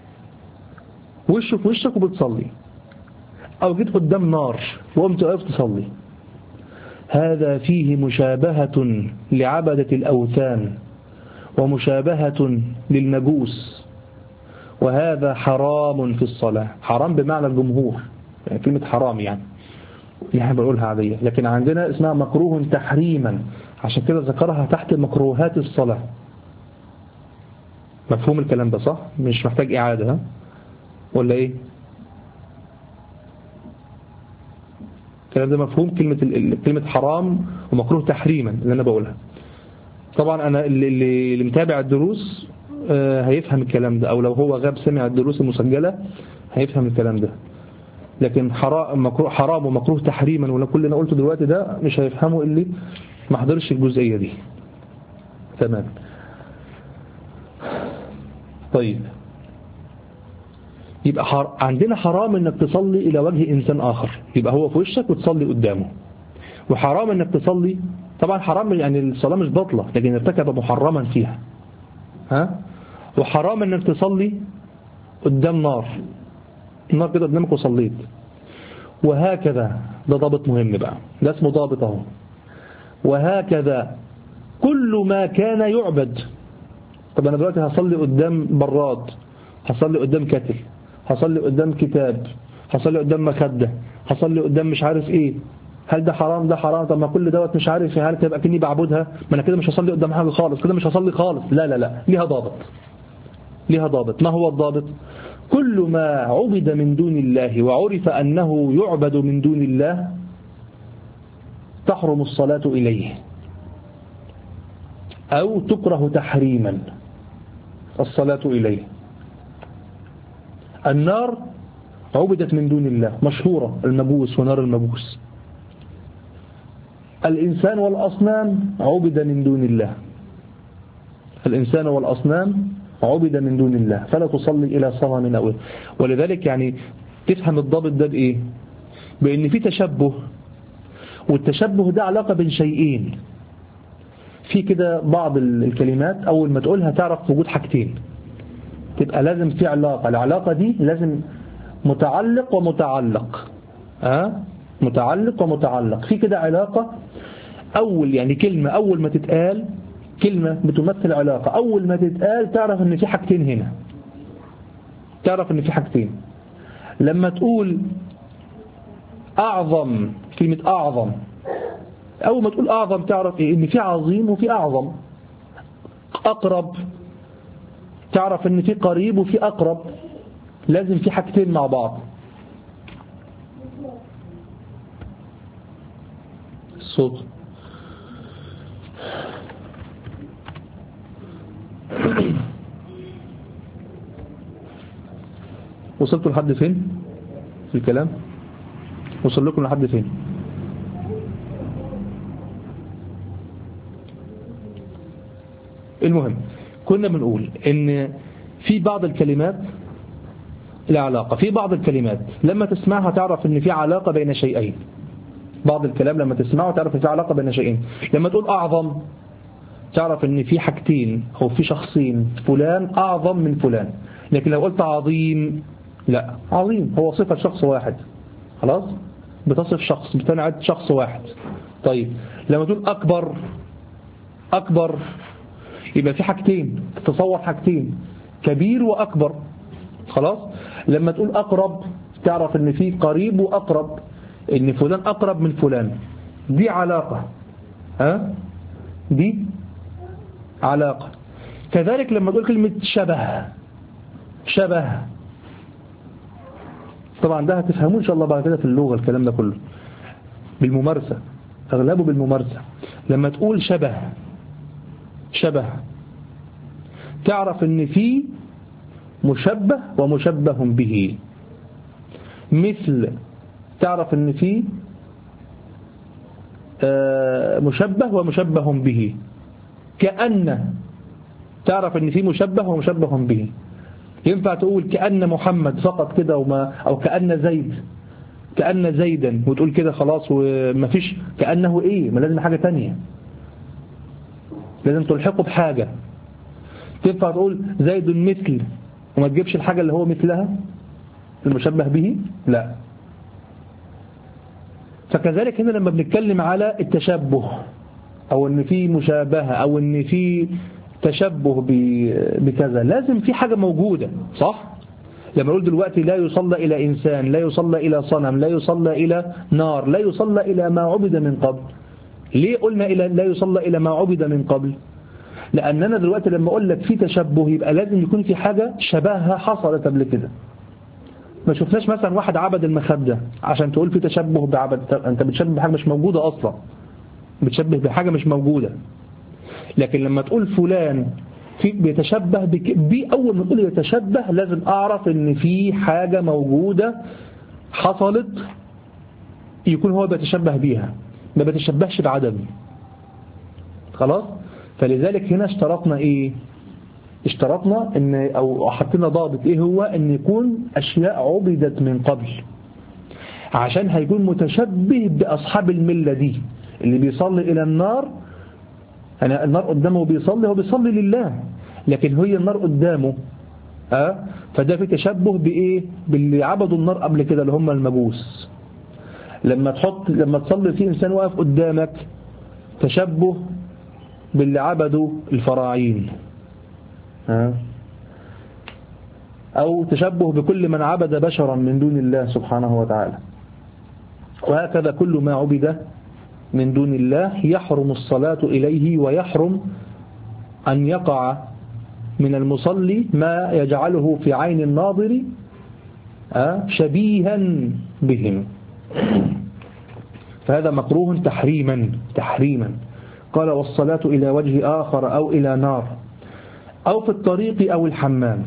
وشك وشك وبتصلي، أو جيت قدام نار وقمت قايم تصلي، هذا فيه مشابهة لعبدة الأوثان ومشابهة للمجوس، وهذا حرام في الصلاة. حرام بمعنى الجمهور، يعني كلمة حرام يعني يعني بقولها عادية، لكن عندنا اسمها مكروه تحريما، عشان كده ذكرها تحت مكروهات الصلاة. مفهوم الكلام ده صح؟ مش محتاج إعادة ها؟ ولا إيه؟ الكلام ده مفهوم؟ كلمة كلمة حرام ومكروه تحريما اللي أنا بقولها. طبعا أنا اللي, اللي متابع الدروس هيفهم الكلام ده، أو لو هو غاب سمع الدروس المسجلة هيفهم الكلام ده. لكن حرام مكروه حرام ومكروه تحريما ولا كل اللي أنا قلته دلوقتي ده مش هيفهمه اللي ما حضرش الجزئية دي. تمام. طيب يبقى حر... عندنا حرام انك تصلي الى وجه انسان اخر، يبقى هو في وشك وتصلي قدامه. وحرام انك تصلي، طبعا حرام يعني الصلاة مش باطلة لكن ارتكب محرما فيها، ها. وحرام انك تصلي قدام نار، النار كده قدامك وصليت، وهكذا. ده ضابط مهم بقى، ده اسمه ضابط اهو. وهكذا كل ما كان يعبد. طب انا دلوقتي هصلي قدام براد، هصلي قدام كتل، هصلي قدام كتاب، هصلي قدام مخدة، هصلي قدام مش عارف ايه، هل ده حرام؟ ده حرام. طب ما كل دوت مش عارف، هل تبقى كني بعبدها؟ ما انا كده مش هصلي قدام حاجه خالص، كده مش هصلي خالص. لا لا لا، ليها ضابط، ليها ضابط. ما هو الضابط؟ كل ما عبد من دون الله وعرف أنه يعبد من دون الله تحرم الصلاة إليه أو تكره تحريما الصلاة إليه. النار عبدت من دون الله، مشهورة، المبوس ونار المبوس. الإنسان والأصنام عبد من دون الله، الإنسان والأصنام عبد من دون الله، فلا تصلي إلى صنم أو. ولذلك يعني تفهم الضابط ده بإيه؟ بأن في تشبه، والتشبه ده علاقة بين شيئين. في كده بعض الكلمات أول ما تقولها تعرف وجود حاجتين، تبقى لازم في علاقة، العلاقة دي لازم متعلق ومتعلق. أه؟ متعلق ومتعلق. في كده علاقة أول، يعني كلمة أول ما تتقال، كلمة بتمثل علاقة، أول ما تتقال تعرف أن في حاجتين هنا، تعرف أن في حاجتين. لما تقول أعظم، كلمة أعظم، أول ما تقول أعظم تعرف إيه؟ أن في عظيم وفي أعظم. أقرب تعرف أن في قريب وفي أقرب، لازم في حاجتين مع بعض. الصوت وصلتوا لحد فين في الكلام؟ وصل لكم لحد فين؟ المهم كنا بنقول ان في بعض الكلمات العلاقة، في بعض الكلمات لما تسمعها تعرف ان في علاقة بين شيئين. بعض الكلام لما تسمعه تعرف ان في علاقة بين شيئين. لما تقول أعظم تعرف ان في حاجتين أو في شخصين، فلان أعظم من فلان. لكن لو قلت عظيم، لا، عظيم هو صفة شخص واحد، خلاص، بتصف شخص، بتنعد شخص واحد. طيب لما تقول أكبر، أكبر يبقى في حاجتين، تتصور حاجتين، كبير وأكبر، خلاص. لما تقول أقرب تعرف ان في قريب وأقرب، ان فلان أقرب من فلان، دي علاقة، ها؟ دي علاقة. كذلك لما تقول كلمة شبه، شبه طبعا ده هتفهمون إن شاء الله بعد كده في اللغة، الكلام ده كله بالممارسة، أغلبه بالممارسة. لما تقول شبه، شبه تعرف ان في مشبه ومشبه به. مثل تعرف ان في مشبه ومشبه به. كأن تعرف ان في مشبه ومشبه به. ينفع تقول كأن محمد فقط كده وما، أو كأن زيد، كأن زيدا وتقول كده خلاص وما فيش كأنه إيه؟ ما لازم حاجة تانية، لازم تلحقه بحاجة. تنفع تقول زيد مثل وما تجيبش الحاجة اللي هو مثلها المشبه به؟ لا. فكذلك هنا لما بنتكلم على التشبه أو أن في مشابهة أو أن في تشبه بكذا، لازم في حاجة موجودة، صح؟ لما نقول دلوقتي لا يصلى إلى إنسان، لا يصلى إلى صنم، لا يصلى إلى نار، لا يصلى إلى ما عبد من قبل. ليه قلنا إلى لا يصلى إلى ما عبد من قبل؟ لأننا دلوقتي لما أقول لك في تشبه يبقى لازم يكون في حاجة شبهها حصلت قبل كده. ما شفناش مثلا واحد عبد المخدة عشان تقول في تشبه بعبد، أنت بتشبه بحاجة مش موجودة أصلا، بتشبه بحاجة مش موجودة. لكن لما تقول فلان في بيتشبه بي، أول ما تقول يتشبه لازم أعرف إن في حاجة موجودة حصلت يكون هو بيتشبه بيها، ما بيتشبهش بعدم، خلاص. فلذلك هنا اشترطنا إيه؟ اشترطنا إن أو حطينا ضابط إيه هو؟ إن يكون أشياء عبدت من قبل، عشان هيكون متشبه بأصحاب الملة دي. اللي بيصلي إلى النار، أنا النار قدامه بيصلي، هو بيصلي لله، لكن هي النار قدامه، أه؟ فده في تشبه بإيه؟ باللي عبدوا النار قبل كده اللي هم المجوس. لما تحط لما تصلي في إنسان واقف قدامك، تشبه باللي عبدوا الفراعين، أه؟ أو تشبه بكل من عبد بشرا من دون الله سبحانه وتعالى. وهكذا كل ما عبد من دون الله يحرم الصلاة إليه، ويحرم أن يقع من المصلي ما يجعله في عين الناظر شبيها بهم، فهذا مكروه تحريما تحريما. قال والصلاة إلى وجه آخر أو إلى نار أو في الطريق أو الحمام،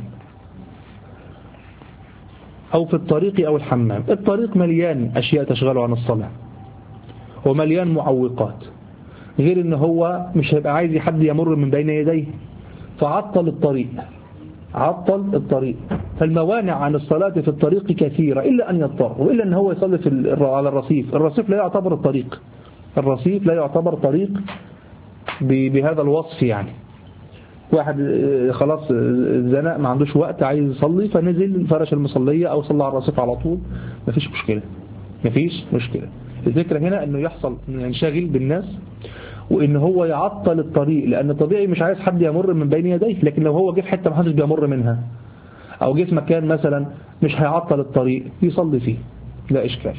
أو في الطريق أو الحمام. الطريق مليان أشياء تشغله عن الصلاة، ومليان معوقات، غير إن هو مش هيبقى عايز حد يمر من بين يديه، فعطل الطريق عطل الطريق. فالموانع عن الصلاة في الطريق كثيرة، إلا أن يضطر، وإلا أن هو يصلي في على الرصيف. الرصيف لا يعتبر الطريق، الرصيف لا يعتبر طريق بهذا الوصف. يعني واحد خلاص الزناء ما عندوش وقت عايز يصلي، فنزل فرش المصلية أو صلى على الرصيف على طول، مفيش مشكلة مفيش مشكلة. الذكر هنا أنه يحصل ينشغل بالناس، وإن هو يعطل الطريق، لأن طبيعي مش عايز حد يمر من بين يديه. لكن لو هو جه في حتة ما حدش بيمر منها، أو جه في مكان مثلا مش هيعطل الطريق، يصلي فيه لا إشكال.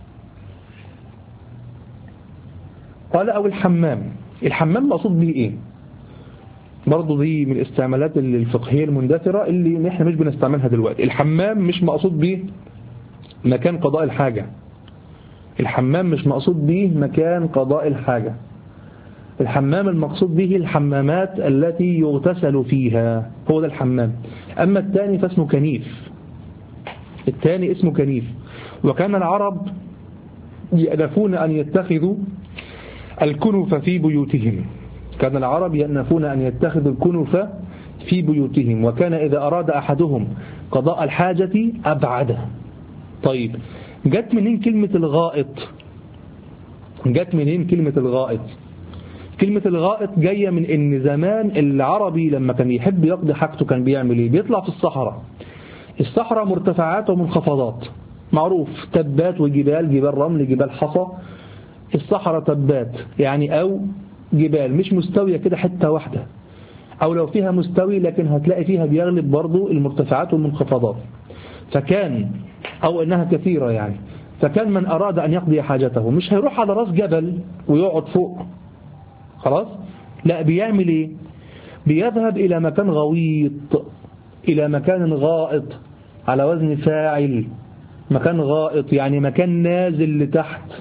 قال أو الحمام. الحمام مقصود به إيه؟ برضو دي من الاستعمالات الفقهية المندثرة اللي نحن مش بنستعملها دلوقتي. الحمام مش مقصود به مكان قضاء الحاجة، الحمام مش مقصود به مكان قضاء الحاجة. الحمام المقصود به الحمامات التي يغتسل فيها، هو ده الحمام. أما الثاني فاسمه كنيف، الثاني اسمه كنيف. وكان العرب يأنفون أن يتخذوا الكنف في بيوتهم، كان العرب يأنفون أن يتخذوا الكنف في بيوتهم، وكان إذا أراد أحدهم قضاء الحاجة أبعده. طيب جت منين كلمة الغائط؟ جت منين كلمة الغائط؟ كلمة الغائط جاية من إن زمان العربي لما كان يحب يقضي حاجته كان بيعمل إيه؟ بيطلع في الصحراء. الصحراء مرتفعات ومنخفضات، معروف، تبات وجبال، جبال رمل، جبال حصى. الصحراء تبات يعني أو جبال مش مستوية كده حتة واحدة، أو لو فيها مستوي لكن هتلاقي فيها بيغلب برضو المرتفعات والمنخفضات. فكان أو إنها كثيرة يعني. فكان من أراد أن يقضي حاجته مش هيروح على راس جبل ويقعد فوق خلاص، لا، بيعمل إيه؟ بيذهب إلى مكان غويط، إلى مكان غائط، على وزن فاعل. مكان غائط يعني مكان نازل لتحت،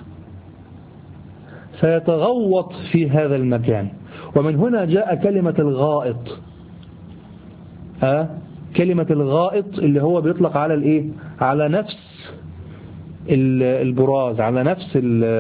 فيتغوط في هذا المكان. ومن هنا جاء كلمة الغائط. أه؟ كلمة الغائط اللي هو بيطلق على الإيه؟ على نفس البراز، على نفس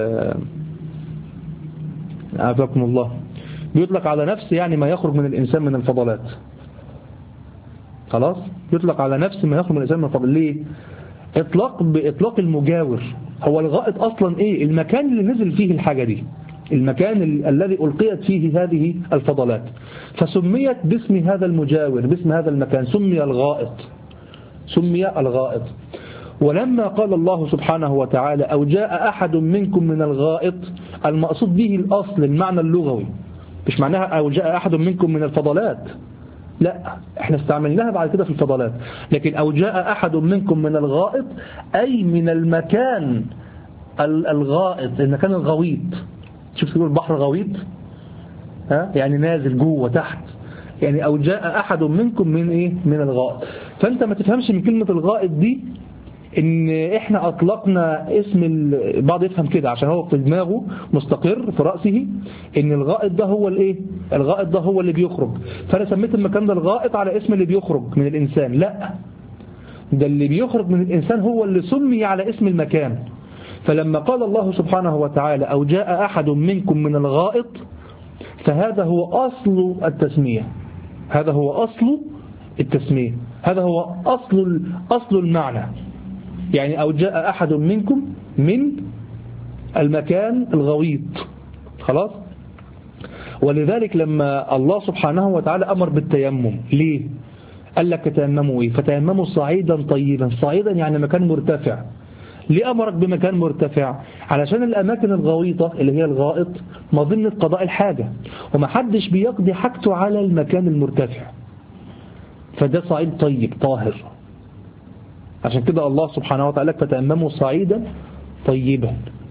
عافاكم الله، بيطلق على نفس يعني ما يخرج من الإنسان من الفضلات. خلاص، يطلق على نفس ما يخرج من الإنسان من الفضلات. ليه؟ إطلاق بإطلاق المجاور. هو الغائط أصلا إيه؟ المكان اللي نزل فيه الحاجة دي، المكان ال الذي ألقيت فيه هذه الفضلات، فسميت باسم هذا المجاور، باسم هذا المكان، سمي الغائط، سمي الغائط. ولما قال الله سبحانه وتعالى أو جاء أحد منكم من الغائط، المقصود به الأصل، المعنى اللغوي، مش معناها أو جاء أحد منكم من الفضلات، لا، احنا استعملناها بعد كده في الفضلات. لكن أو جاء أحد منكم من الغائط أي من المكان الغائط، المكان الغويط. شوف تقول البحر غويط، ها؟ يعني نازل جوه تحت، يعني أو جاء أحد منكم من إيه؟ من الغائط. فأنت ما تفهمش من كلمة الغائط دي إن إحنا أطلقنا اسم البعض يفهم كده عشان هو في دماغه مستقر في رأسه إن الغائط ده هو الإيه؟ الغائط ده هو اللي بيخرج، فأنا سميت المكان ده الغائط على اسم اللي بيخرج من الإنسان. لا، ده اللي بيخرج من الإنسان هو اللي سمي على اسم المكان. فلما قال الله سبحانه وتعالى أو جاء أحد منكم من الغائط، فهذا هو أصل التسمية، هذا هو أصل التسمية، هذا هو أصل أصل المعنى. يعني أو جاء أحد منكم من المكان الغويط. خلاص. ولذلك لما الله سبحانه وتعالى أمر بالتيمم، ليه؟ قال لك تيمموا إيه؟ فتيمموا صعيدا طيبا. صعيدا يعني مكان مرتفع. ليه أمرك بمكان مرتفع؟ علشان الأماكن الغويطة اللي هي الغائط مظنة قضاء الحاجة، ومحدش بيقضي حاجته على المكان المرتفع، فده صعيد طيب طاهر. عشان كده الله سبحانه وتعالى فتيمموا صعيدا طيبا.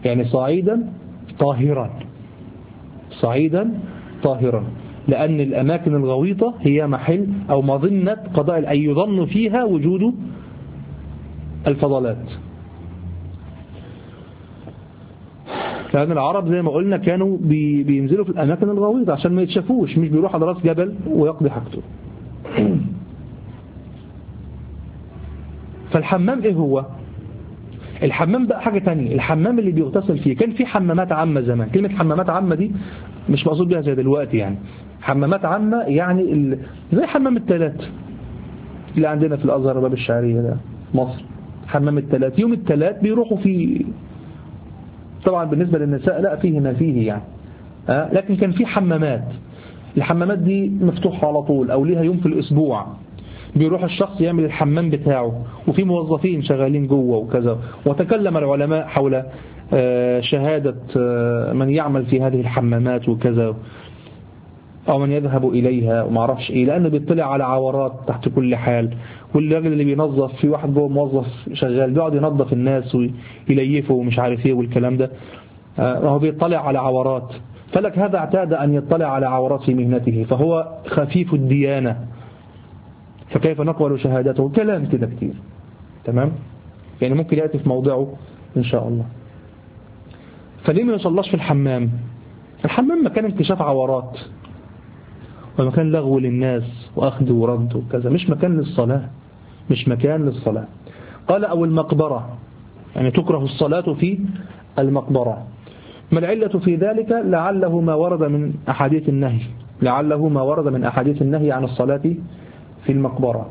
يعني صعيدا طاهرا، صعيدا طاهرا، لأن الأماكن الغويطة هي محل أو مظنة قضاء أي يظن فيها وجود الفضلات. لأن العرب زي ما قلنا كانوا بينزلوا في الأماكن الغويطة عشان ما يتشافوش، مش بيروح على راس جبل ويقضي حاجته. فالحمام إيه هو؟ الحمام ده حاجة تانية. الحمام اللي بيغتسل فيه، كان في حمامات عامة زمان. كلمة حمامات عامة دي مش مقصود بها زي دلوقتي، يعني حمامات عامة يعني ال... زي حمام التلات اللي عندنا في الأزهر باب الشعرية ده مصر. حمام التلات يوم التلات بيروحوا فيه، طبعا بالنسبة للنساء لا فيه ما فيه يعني أه؟ لكن كان في حمامات. الحمامات دي مفتوحة على طول أو ليها يوم في الأسبوع بيروح الشخص يعمل الحمام بتاعه، وفي موظفين شغالين جوه وكذا. وتكلم العلماء حول شهادة من يعمل في هذه الحمامات وكذا، أو من يذهب إليها وما عرفش إيه، لأنه بيطلع على عورات تحت كل حال. والراجل اللي بينظف، في واحد جوه موظف شغال بيقعد ينظف الناس ويليفه ومش عارف إيه والكلام ده، وهو بيطلع على عورات. فلك هذا اعتاد أن يطلع على عورات في مهنته، فهو خفيف الديانة، فكيف نقبل شهادته؟ كلام كده كتير. تمام، يعني ممكن يأتي في موضعه إن شاء الله. فليه ما يصلاش في الحمام؟ الحمام مكان انكشاف عورات ومكان لغو للناس وأخذ ورد وكذا، مش مكان للصلاة، مش مكان للصلاة. قال أو المقبرة، يعني تكره الصلاة في المقبرة. ما العلة في ذلك؟ لعله ما ورد من أحاديث النهي، لعله ما ورد من أحاديث النهي عن الصلاة في المقبرة.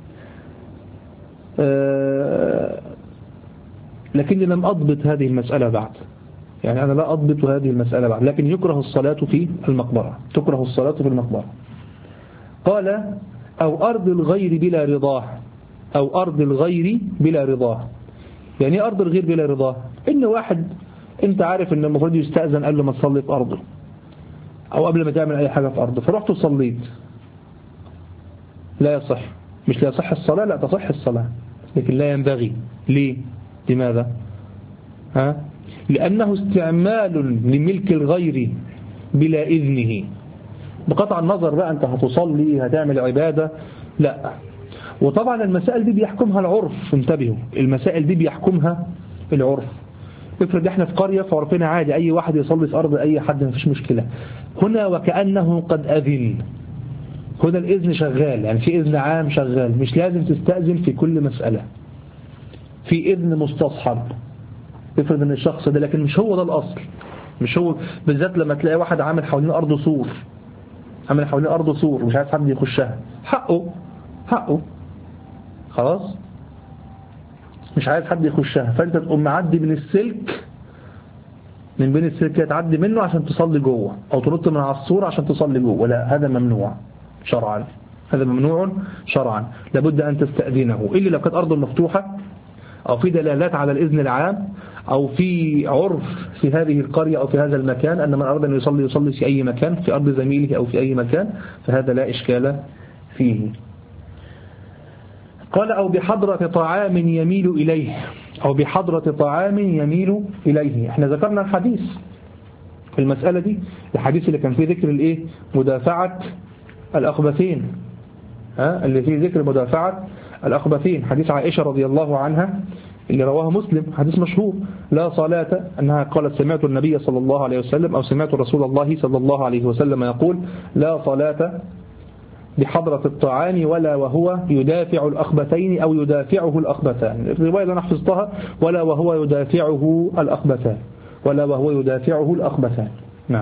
أه لكني لم أضبط هذه المسألة بعد، يعني أنا لا أضبط هذه المسألة بعد، لكن يكره الصلاة في المقبرة، تكره الصلاة في المقبرة. قال أو أرض الغير بلا رضاه، أو أرض الغير بلا رضاه. يعني أرض الغير بلا رضاه، إن واحد أنت عارف إن المفروض يستأذن قبل ما تصلي في أرضه أو قبل ما تعمل أي حاجة في أرضه، فرحت وصليت، لا يصح. مش لا يصح الصلاة، لا تصح الصلاة، لكن لا ينبغي. ليه؟ لماذا؟ ها؟ لأنه استعمال لملك الغير بلا إذنه. بقطع النظر بقى أنت هتصلي هتعمل عبادة، لا. وطبعا المسائل دي بيحكمها العرف، انتبهوا، المسائل دي بيحكمها العرف. افرض احنا في قرية فعرفنا عادي أي واحد يصلي في أرض أي حد مفيش مشكلة. هنا وكأنه قد أذن، هنا الإذن شغال، يعني في إذن عام شغال، مش لازم تستأذن في كل مسألة، في إذن مستصحب. افرض ان الشخص ده، لكن مش هو ده الأصل، مش هو بالذات لما تلاقي واحد عامل حوالين أرضه سور، عامل حوالين أرضه سور مش عايز حد يخشها، حقه حقه خلاص، مش عايز حد يخشها، فأنت تقوم معدي من السلك، من بين السلك تعدي منه عشان تصلي جوه، أو تنط من على السور عشان تصلي جوه، لا، هذا ممنوع شرعا، هذا ممنوع شرعا، لابد أن تستأذنه. إلا لو كانت أرض مفتوحة أو في دلالات على الإذن العام، أو في عرف في هذه القرية أو في هذا المكان أن من أراد أن يصلي يصلي في أي مكان، في أرض زميله أو في أي مكان، فهذا لا إشكال فيه. قال أو بحضرة طعام يميل إليه، أو بحضرة طعام يميل إليه. احنا ذكرنا الحديث في المسألة دي، الحديث اللي كان فيه ذكر الإيه؟ مدافعة الأخبثين، ها؟ اللي فيه ذكر مدافعة الأخبثين، حديث عائشة رضي الله عنها اللي رواه مسلم، حديث مشهور، لا صلاة، أنها قالت سمعت النبي صلى الله عليه وسلم أو سمعت رسول الله صلى الله عليه وسلم يقول لا صلاة بحضرة الطعام ولا وهو يدافع الأخبثين أو يدافعه الأخبثان. الرواية اللي أنا حفظتها ولا وهو يدافعه الأخبثان، ولا وهو يدافعه الأخبثان. نعم.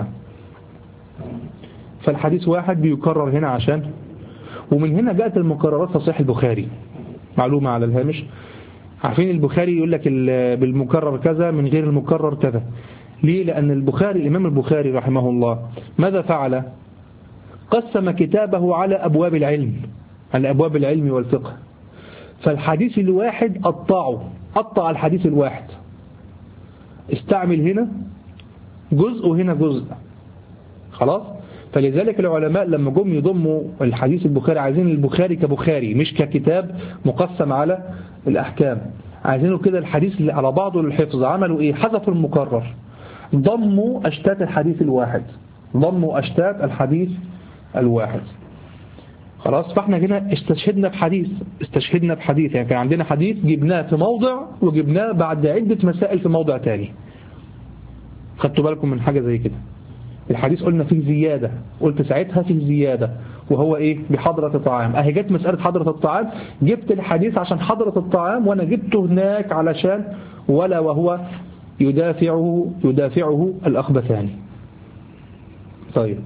فالحديث واحد بيكرر هنا عشان، ومن هنا جاءت المكررات في صحيح البخاري. معلومة على الهامش، عارفين البخاري يقول لك بالمكرر كذا من غير المكرر كذا. ليه؟ لأن البخاري الإمام البخاري رحمه الله ماذا فعل؟ قسم كتابه على أبواب العلم، على أبواب العلم والفقه. فالحديث الواحد قطعه، قطع الحديث الواحد، استعمل هنا جزء وهنا جزء، خلاص. فلذلك العلماء لما جم يضموا الحديث البخاري عايزين البخاري كبخاري مش ككتاب مقسم على الأحكام، عايزينه كده الحديث اللي على بعضه للحفظ، عملوا ايه؟ حذفوا المكرر، ضموا أشتات الحديث الواحد، ضموا أشتات الحديث الواحد. خلاص، فاحنا هنا استشهدنا بحديث استشهدنا بحديث يعني كان عندنا حديث جبناه في موضع وجبناه بعد عدة مسائل في موضع تاني. خدتوا بالكم من حاجة زي كده؟ الحديث قلنا فيه زيادة، قلت ساعتها فيه زيادة، وهو ايه؟ بحضرة الطعام. اهي جت مسألة حضرة الطعام، جبت الحديث عشان حضرة الطعام، وانا جبته هناك علشان ولا وهو يدافعه يدافعه الأخبثان. طيب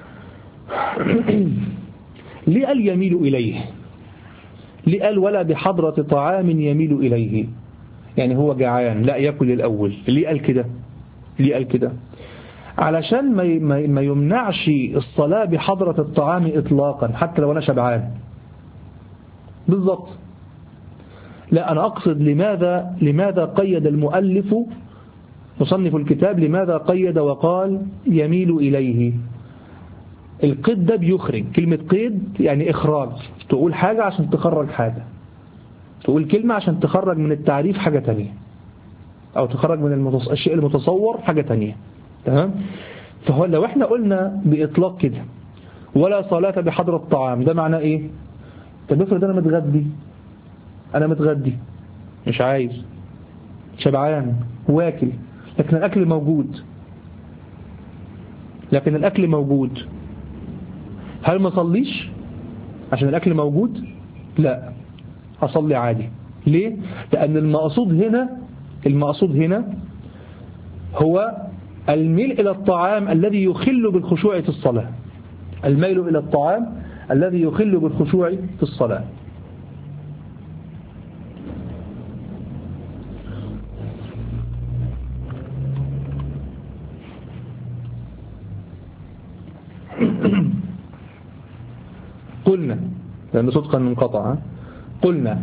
ليه قال يميل إليه؟ ليه قال ولا بحضرة طعام يميل إليه؟ يعني هو جعان لا يأكل الأول. ليه قال كده؟ ليه قال كده؟ علشان ما ما يمنعش الصلاة بحضرة الطعام إطلاقا حتى لو أنا شبعان. بالضبط. لا أنا أقصد لماذا لماذا قيد المؤلف مصنف الكتاب، لماذا قيد وقال يميل إليه؟ القيد ده بيخرج، كلمة قيد يعني إخراج، تقول حاجة عشان تخرج حاجة، تقول كلمة عشان تخرج من التعريف حاجة تانية، أو تخرج من المتص... الشيء المتصور حاجة تانية. تمام؟ فهو لو احنا قلنا بإطلاق كده ولا صلاة بحضرة الطعام، ده معناه إيه؟ طب افرض أنا متغدي أنا متغدي مش عايز، شبعان واكل، لكن الأكل موجود لكن الأكل موجود هل ما صليش عشان الأكل موجود؟ لا، أصلي عادي. ليه؟ لأن المقصود هنا المقصود هنا هو الميل إلى الطعام الذي يخل بالخشوع في الصلاة، الميل إلى الطعام الذي يخل بالخشوع في الصلاة. قلنا لأن صدقا منقطع قلنا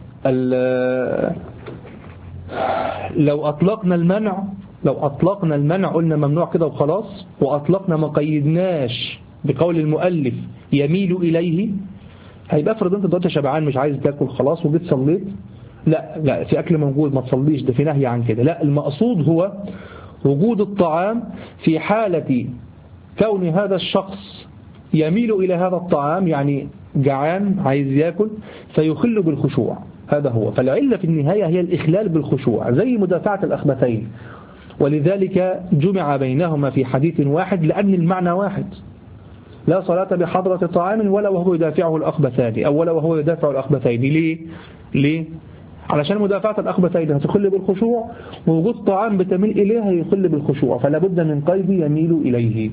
لو أطلقنا المنع لو أطلقنا المنع قلنا ممنوع كده وخلاص، وأطلقنا ما قيدناش بقول المؤلف يميل إليه، هيبقى افرض انت دلوقتي شبعان مش عايز تاكل خلاص وجيت صليت، لا لا في أكل موجود ما تصليش، ده في نهي عن كده. لا، المقصود هو وجود الطعام في حالة كون هذا الشخص يميل إلى هذا الطعام، يعني جعان عايز ياكل فيخل بالخشوع، هذا هو. فالعلة في النهاية هي الإخلال بالخشوع زي مدافعة الأخبثين، ولذلك جمع بينهما في حديث واحد لأن المعنى واحد. لا صلاة بحضرة طعام ولا وهو يدافعه الأخبثان، أو ولا وهو يدافع الأخبثين. ليه؟ ليه؟ علشان مدافعة الأخبثين هتخل بالخشوع، ووجود طعام بتميل إليه هيخل بالخشوع، فلا بد من قيد يميل إليه.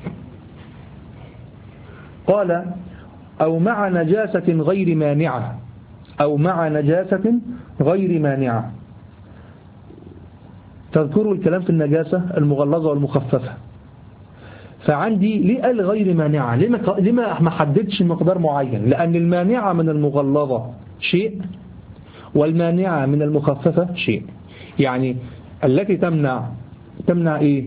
قال أو مع نجاسة غير مانعة أو مع نجاسة غير مانعة. تذكروا الكلام في النجاسة المغلظة والمخففة. فعندي ليه قال غير مانعة؟ لما ما حددش مقدار معين؟ لأن المانعة من المغلظة شيء والمانعة من المخففة شيء. يعني التي تمنع تمنع إيه؟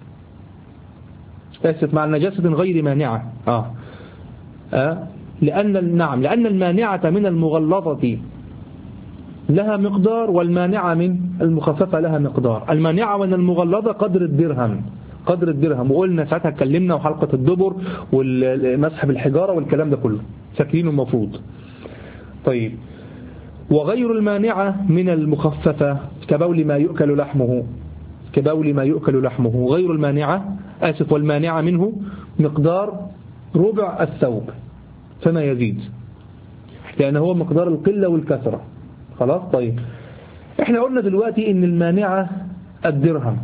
أسف، مع نجاسة غير مانعة آه. آه. لأن نعم لأن المانعة من المغلظة لها مقدار، والمانعة من المخففة لها مقدار. المانعة من المغلظة قدر الدرهم قدر الدرهم وقلنا ساعتها اتكلمنا، وحلقة الدبر والمسح بالحجارة والكلام ده كله فاكرينه المفروض. طيب، وغير المانعة من المخففة كبول ما يؤكل لحمه كبول ما يؤكل لحمه غير المانعة آسف والمانعة منه مقدار ربع الثوب فما يزيد، لأن هو مقدار القلة والكثرة. خلاص. طيب، احنا قلنا دلوقتي ان المانعة الدرهم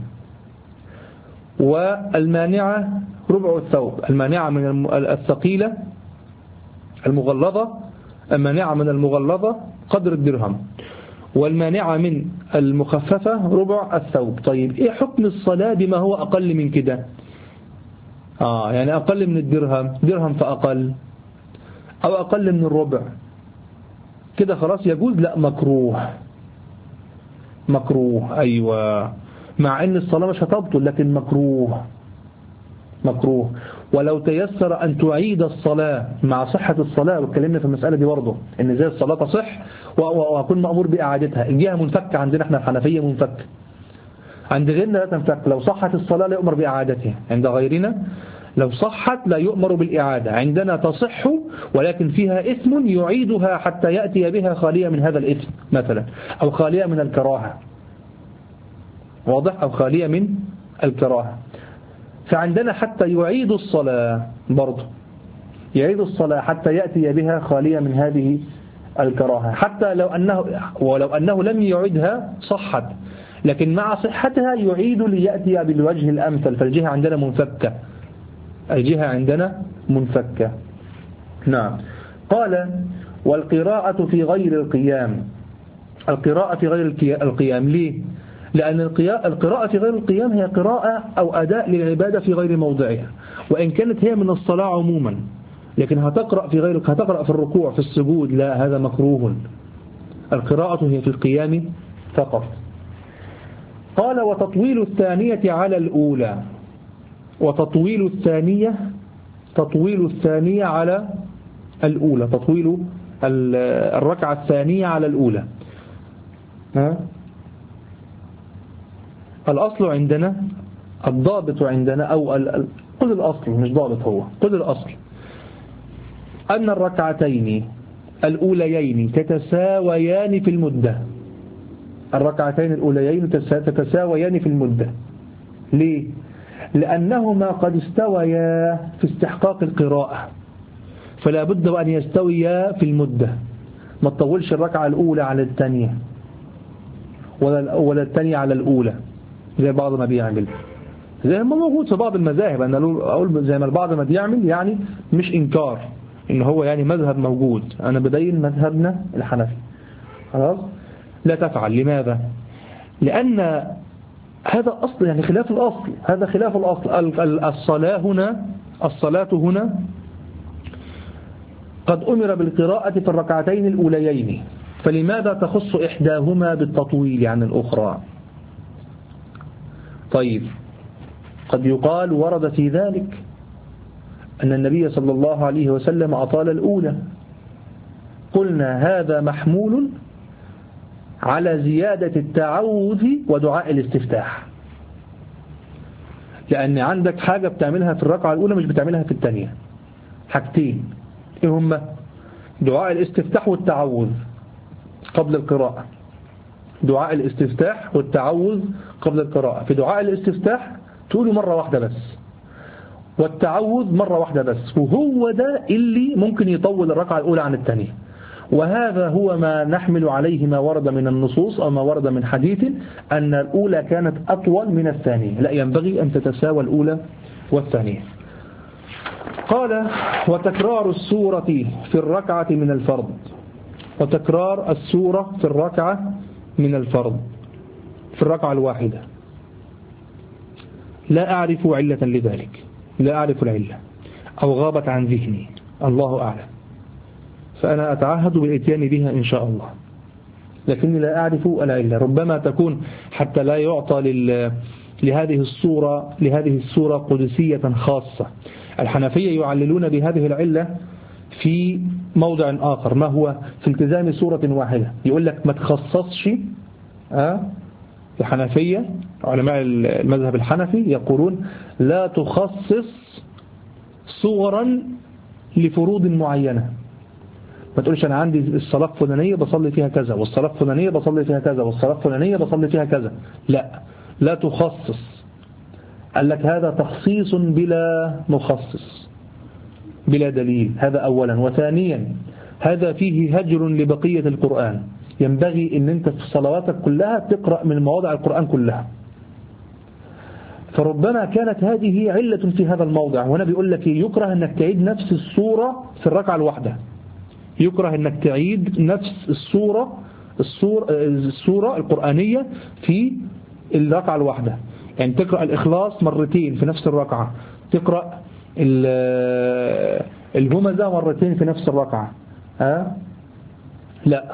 والمانعة ربع الثوب. المانعة من الثقيلة المغلظة المانعة من المغلظة قدر الدرهم، والمانعة من المخففة ربع الثوب. طيب، ايه حكم الصلاة بما هو أقل من كده؟ آه يعني أقل من الدرهم، درهم فأقل، أو أقل من الربع كده خلاص يجوز؟ لا، مكروه مكروه أيوة، مع أن الصلاة مش هتبطل لكن مكروه مكروه. ولو تيسر أن تعيد الصلاة مع صحة الصلاة، واتكلمنا في المسألة دي برضه إن زي الصلاة تصح وأكون مأمور بإعادتها. الجهة منفكة عندنا احنا الحنفية منفكة، عند غيرنا لا تنفك. لو صحت الصلاة لا يؤمر بإعادتها، عند غيرنا لو صحت لا يؤمر بالإعادة. عندنا تصح ولكن فيها إثم يعيدها حتى يأتي بها خالية من هذا الإثم مثلا، أو خالية من الكراهة، واضح، أو خالية من الكراهة. فعندنا حتى يعيد الصلاة برضه، يعيد الصلاة حتى يأتي بها خالية من هذه الكراهة، حتى لو أنه ولو أنه لم يعيدها صحت، لكن مع صحتها يعيد ليأتي بالوجه الأمثل. فالجهة عندنا منفكة، الجهة عندنا منفكة. نعم. قال والقراءة في غير القيام. القراءة في غير القيام ليه؟ لأن القراءة في غير القيام هي قراءة أو أداء للعبادة في غير موضعها، وإن كانت هي من الصلاة عموما، لكن هتقرأ في غير هتقرأ في الركوع في السجود، لا، هذا مكروه. القراءة هي في القيام فقط. قال وتطويل الثانية على الأولى. وتطويل الثانية تطويل الثانية على الأولى، تطويل الركعة الثانية على الأولى. ها؟ الأصل عندنا، الضابط عندنا، أو قل الأصل مش ضابط، هو قل الأصل أن الركعتين الأوليين تتساويان في المدة. الركعتين الأوليين تتساويان في المدة. ليه؟ لأنهما قد استويا في استحقاق القراءة، فلا بد أن يستويا في المدة. ما تطولش الركعة الأولى على الثانية ولا الثانية على الأولى زي بعض ما بيعمل، زي ما موجود في بعض المذاهب. أنا أقول زي ما البعض ما بيعمل، يعني مش إنكار إن هو يعني مذهب موجود، أنا بدين مذهبنا الحنفي. خلاص، لا تفعل. لماذا؟ لأن هذا أصل، يعني خلاف الأصل، هذا خلاف الأصل. الصلاة هنا الصلاة هنا قد أمر بالقراءة في الركعتين الأوليين، فلماذا تخص إحداهما بالتطويل عن الأخرى؟ طيب، قد يقال ورد في ذلك أن النبي صلى الله عليه وسلم أطال الأولى. قلنا هذا محمول على زيادة التعوذ ودعاء الاستفتاح، لأن عندك حاجة بتعملها في الركعة الأولى مش بتعملها في الثانية. حاجتين، إيه هما؟ دعاء الاستفتاح والتعوذ قبل القراءة. دعاء الاستفتاح والتعوذ قبل القراءة. في دعاء الاستفتاح تقوله مرة واحدة بس، والتعوذ مرة واحدة بس، وهو ده اللي ممكن يطول الركعة الأولى عن الثانية. وهذا هو ما نحمل عليه ما ورد من النصوص أو ما ورد من حديث أن الأولى كانت أطول من الثانية. لا، ينبغي أن تتساوى الأولى والثانية. قال وتكرار السورة في الركعة من الفرض. وتكرار السورة في الركعة من الفرض، في الركعة الواحدة. لا أعرف علة لذلك، لا أعرف العلة، أو غابت عن ذهني، الله أعلم. فأنا أتعهد بالإتيان بها إن شاء الله، لكني لا أعرف العلة. ربما تكون حتى لا يعطى لهذه الصورة لهذه الصورة قدسية خاصة. الحنفية يعللون بهذه العلة في موضع آخر، ما هو في التزام سورة واحدة. يقول لك ما تخصصش. أه؟ الحنفية علماء المذهب الحنفي يقولون لا تخصص صورا لفروض معينة. ما تقولش أنا عندي الصلاة الفلانية بصلي فيها كذا، والصلاة الفلانية بصلي فيها كذا، والصلاة الفلانية بصلي فيها كذا. لا، لا تخصص. قال لك هذا تخصيص بلا مخصص، بلا دليل. هذا أولا. وثانيا هذا فيه هجر لبقية القرآن. ينبغي أن أنت في صلواتك كلها تقرأ من مواضع القرآن كلها. فربما كانت هذه علة في هذا الموضع. وهنا بيقول لك يكره أنك تعيد نفس السورة في الركعة الواحدة. يكره أنك تعيد نفس السورة السورة, السورة القرآنية في الركعة الواحدة. يعني تقرأ الإخلاص مرتين في نفس الركعة، تقرأ الهمزة مرتين في نفس الركعة. ها؟ لا،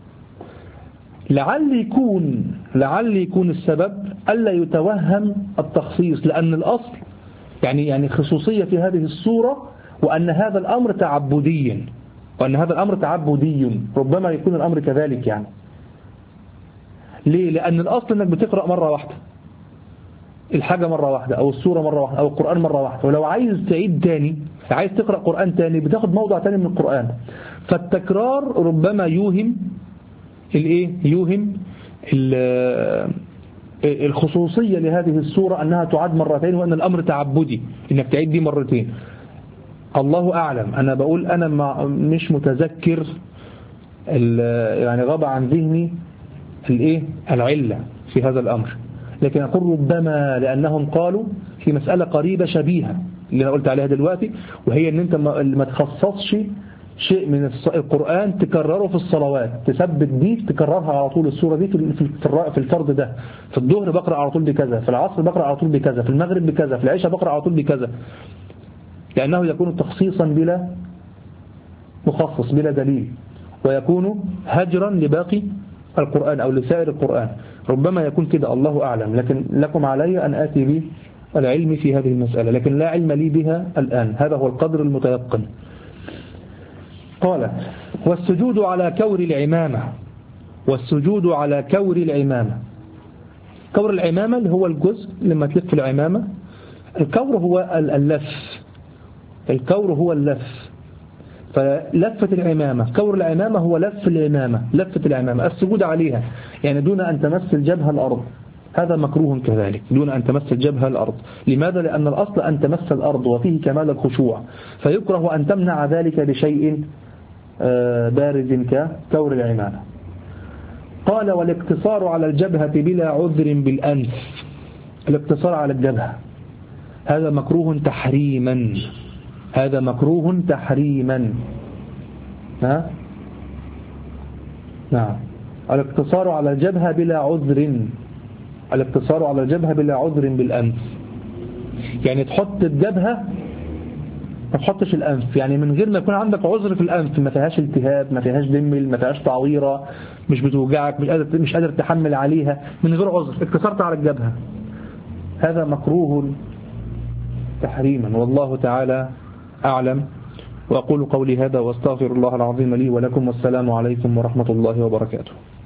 لعل يكون لعل يكون السبب ألا يتوهم التخصيص، لأن الأصل يعني يعني خصوصية في هذه الصورة، وأن هذا الأمر تعبدي، وأن هذا الأمر تعبدي، ربما يكون الأمر كذلك يعني. ليه؟ لأن الأصل أنك بتقرأ مرة واحدة الحاجة مرة واحدة، أو السورة مرة واحدة، أو القرآن مرة واحدة، ولو عايز تعيد تاني، عايز تقرأ قرآن تاني، بتاخد موضع تاني من القرآن. فالتكرار ربما يوهم الايه يوهم الخصوصية لهذه السورة أنها تعاد مرتين، وأن الأمر تعبدي إنك تعيد دي مرتين. الله أعلم. أنا بقول أنا مش متذكر، يعني غاب عن ذهني الايه العلة في هذا الأمر، لكن أقول ربما لأنهم قالوا في مسألة قريبة شبيهة اللي أنا قلت عليها دلوقتي، وهي أن أنت ما تخصصش شيء من القرآن تكرره في الصلوات، تثبت دي تكررها على طول، السورة دي في الفرض ده، في الظهر بقرأ على طول بكذا، في العصر بقرأ على طول بكذا، في المغرب بكذا، في العشاء بقرأ على طول بكذا، لأنه يكون تخصيصا بلا مخصص بلا دليل، ويكون هجرا لباقي القرآن أو لسائر القرآن. ربما يكون كده، الله أعلم. لكن لكم علي أن آتي به العلم في هذه المسألة، لكن لا علم لي بها الآن، هذا هو القدر المتيقن. قال والسجود على كور العمامة، والسجود على كور العمامة. كور العمامة اللي هو الجزء لما تلف العمامة، الكور هو اللف، الكور هو اللف، فلفة العمامة، كور العمامة هو لف العمامة، لفة العمامة، السجود عليها يعني دون أن تمس الجبهة الأرض، هذا مكروه كذلك، دون أن تمس الجبهة الأرض. لماذا؟ لأن الأصل أن تمس الأرض وفيه كمال الخشوع، فيكره أن تمنع ذلك بشيء بارز ككور العمامة. قال والاقتصار على الجبهة بلا عذر بالأنف، الاقتصار على الجبهة هذا مكروه تحريما، هذا مكروه تحريما. ها؟ نعم. الاقتصار على الجبهة بلا عذر، الاقتصار على الجبهة بلا عذر بالأنف، يعني تحط الجبهة ما تحطش الأنف، يعني من غير ما يكون عندك عذر في الأنف، ما فيهاش التهاب، ما فيهاش دمل، ما فيهاش تعويرة، مش بتوجعك، مش قادر مش قادر تحمل عليها، من غير عذر اقتصرت على الجبهة، هذا مكروه تحريما. والله تعالى أعلم. وأقول قولي هذا واستغفر الله العظيم لي ولكم، والسلام عليكم ورحمة الله وبركاته.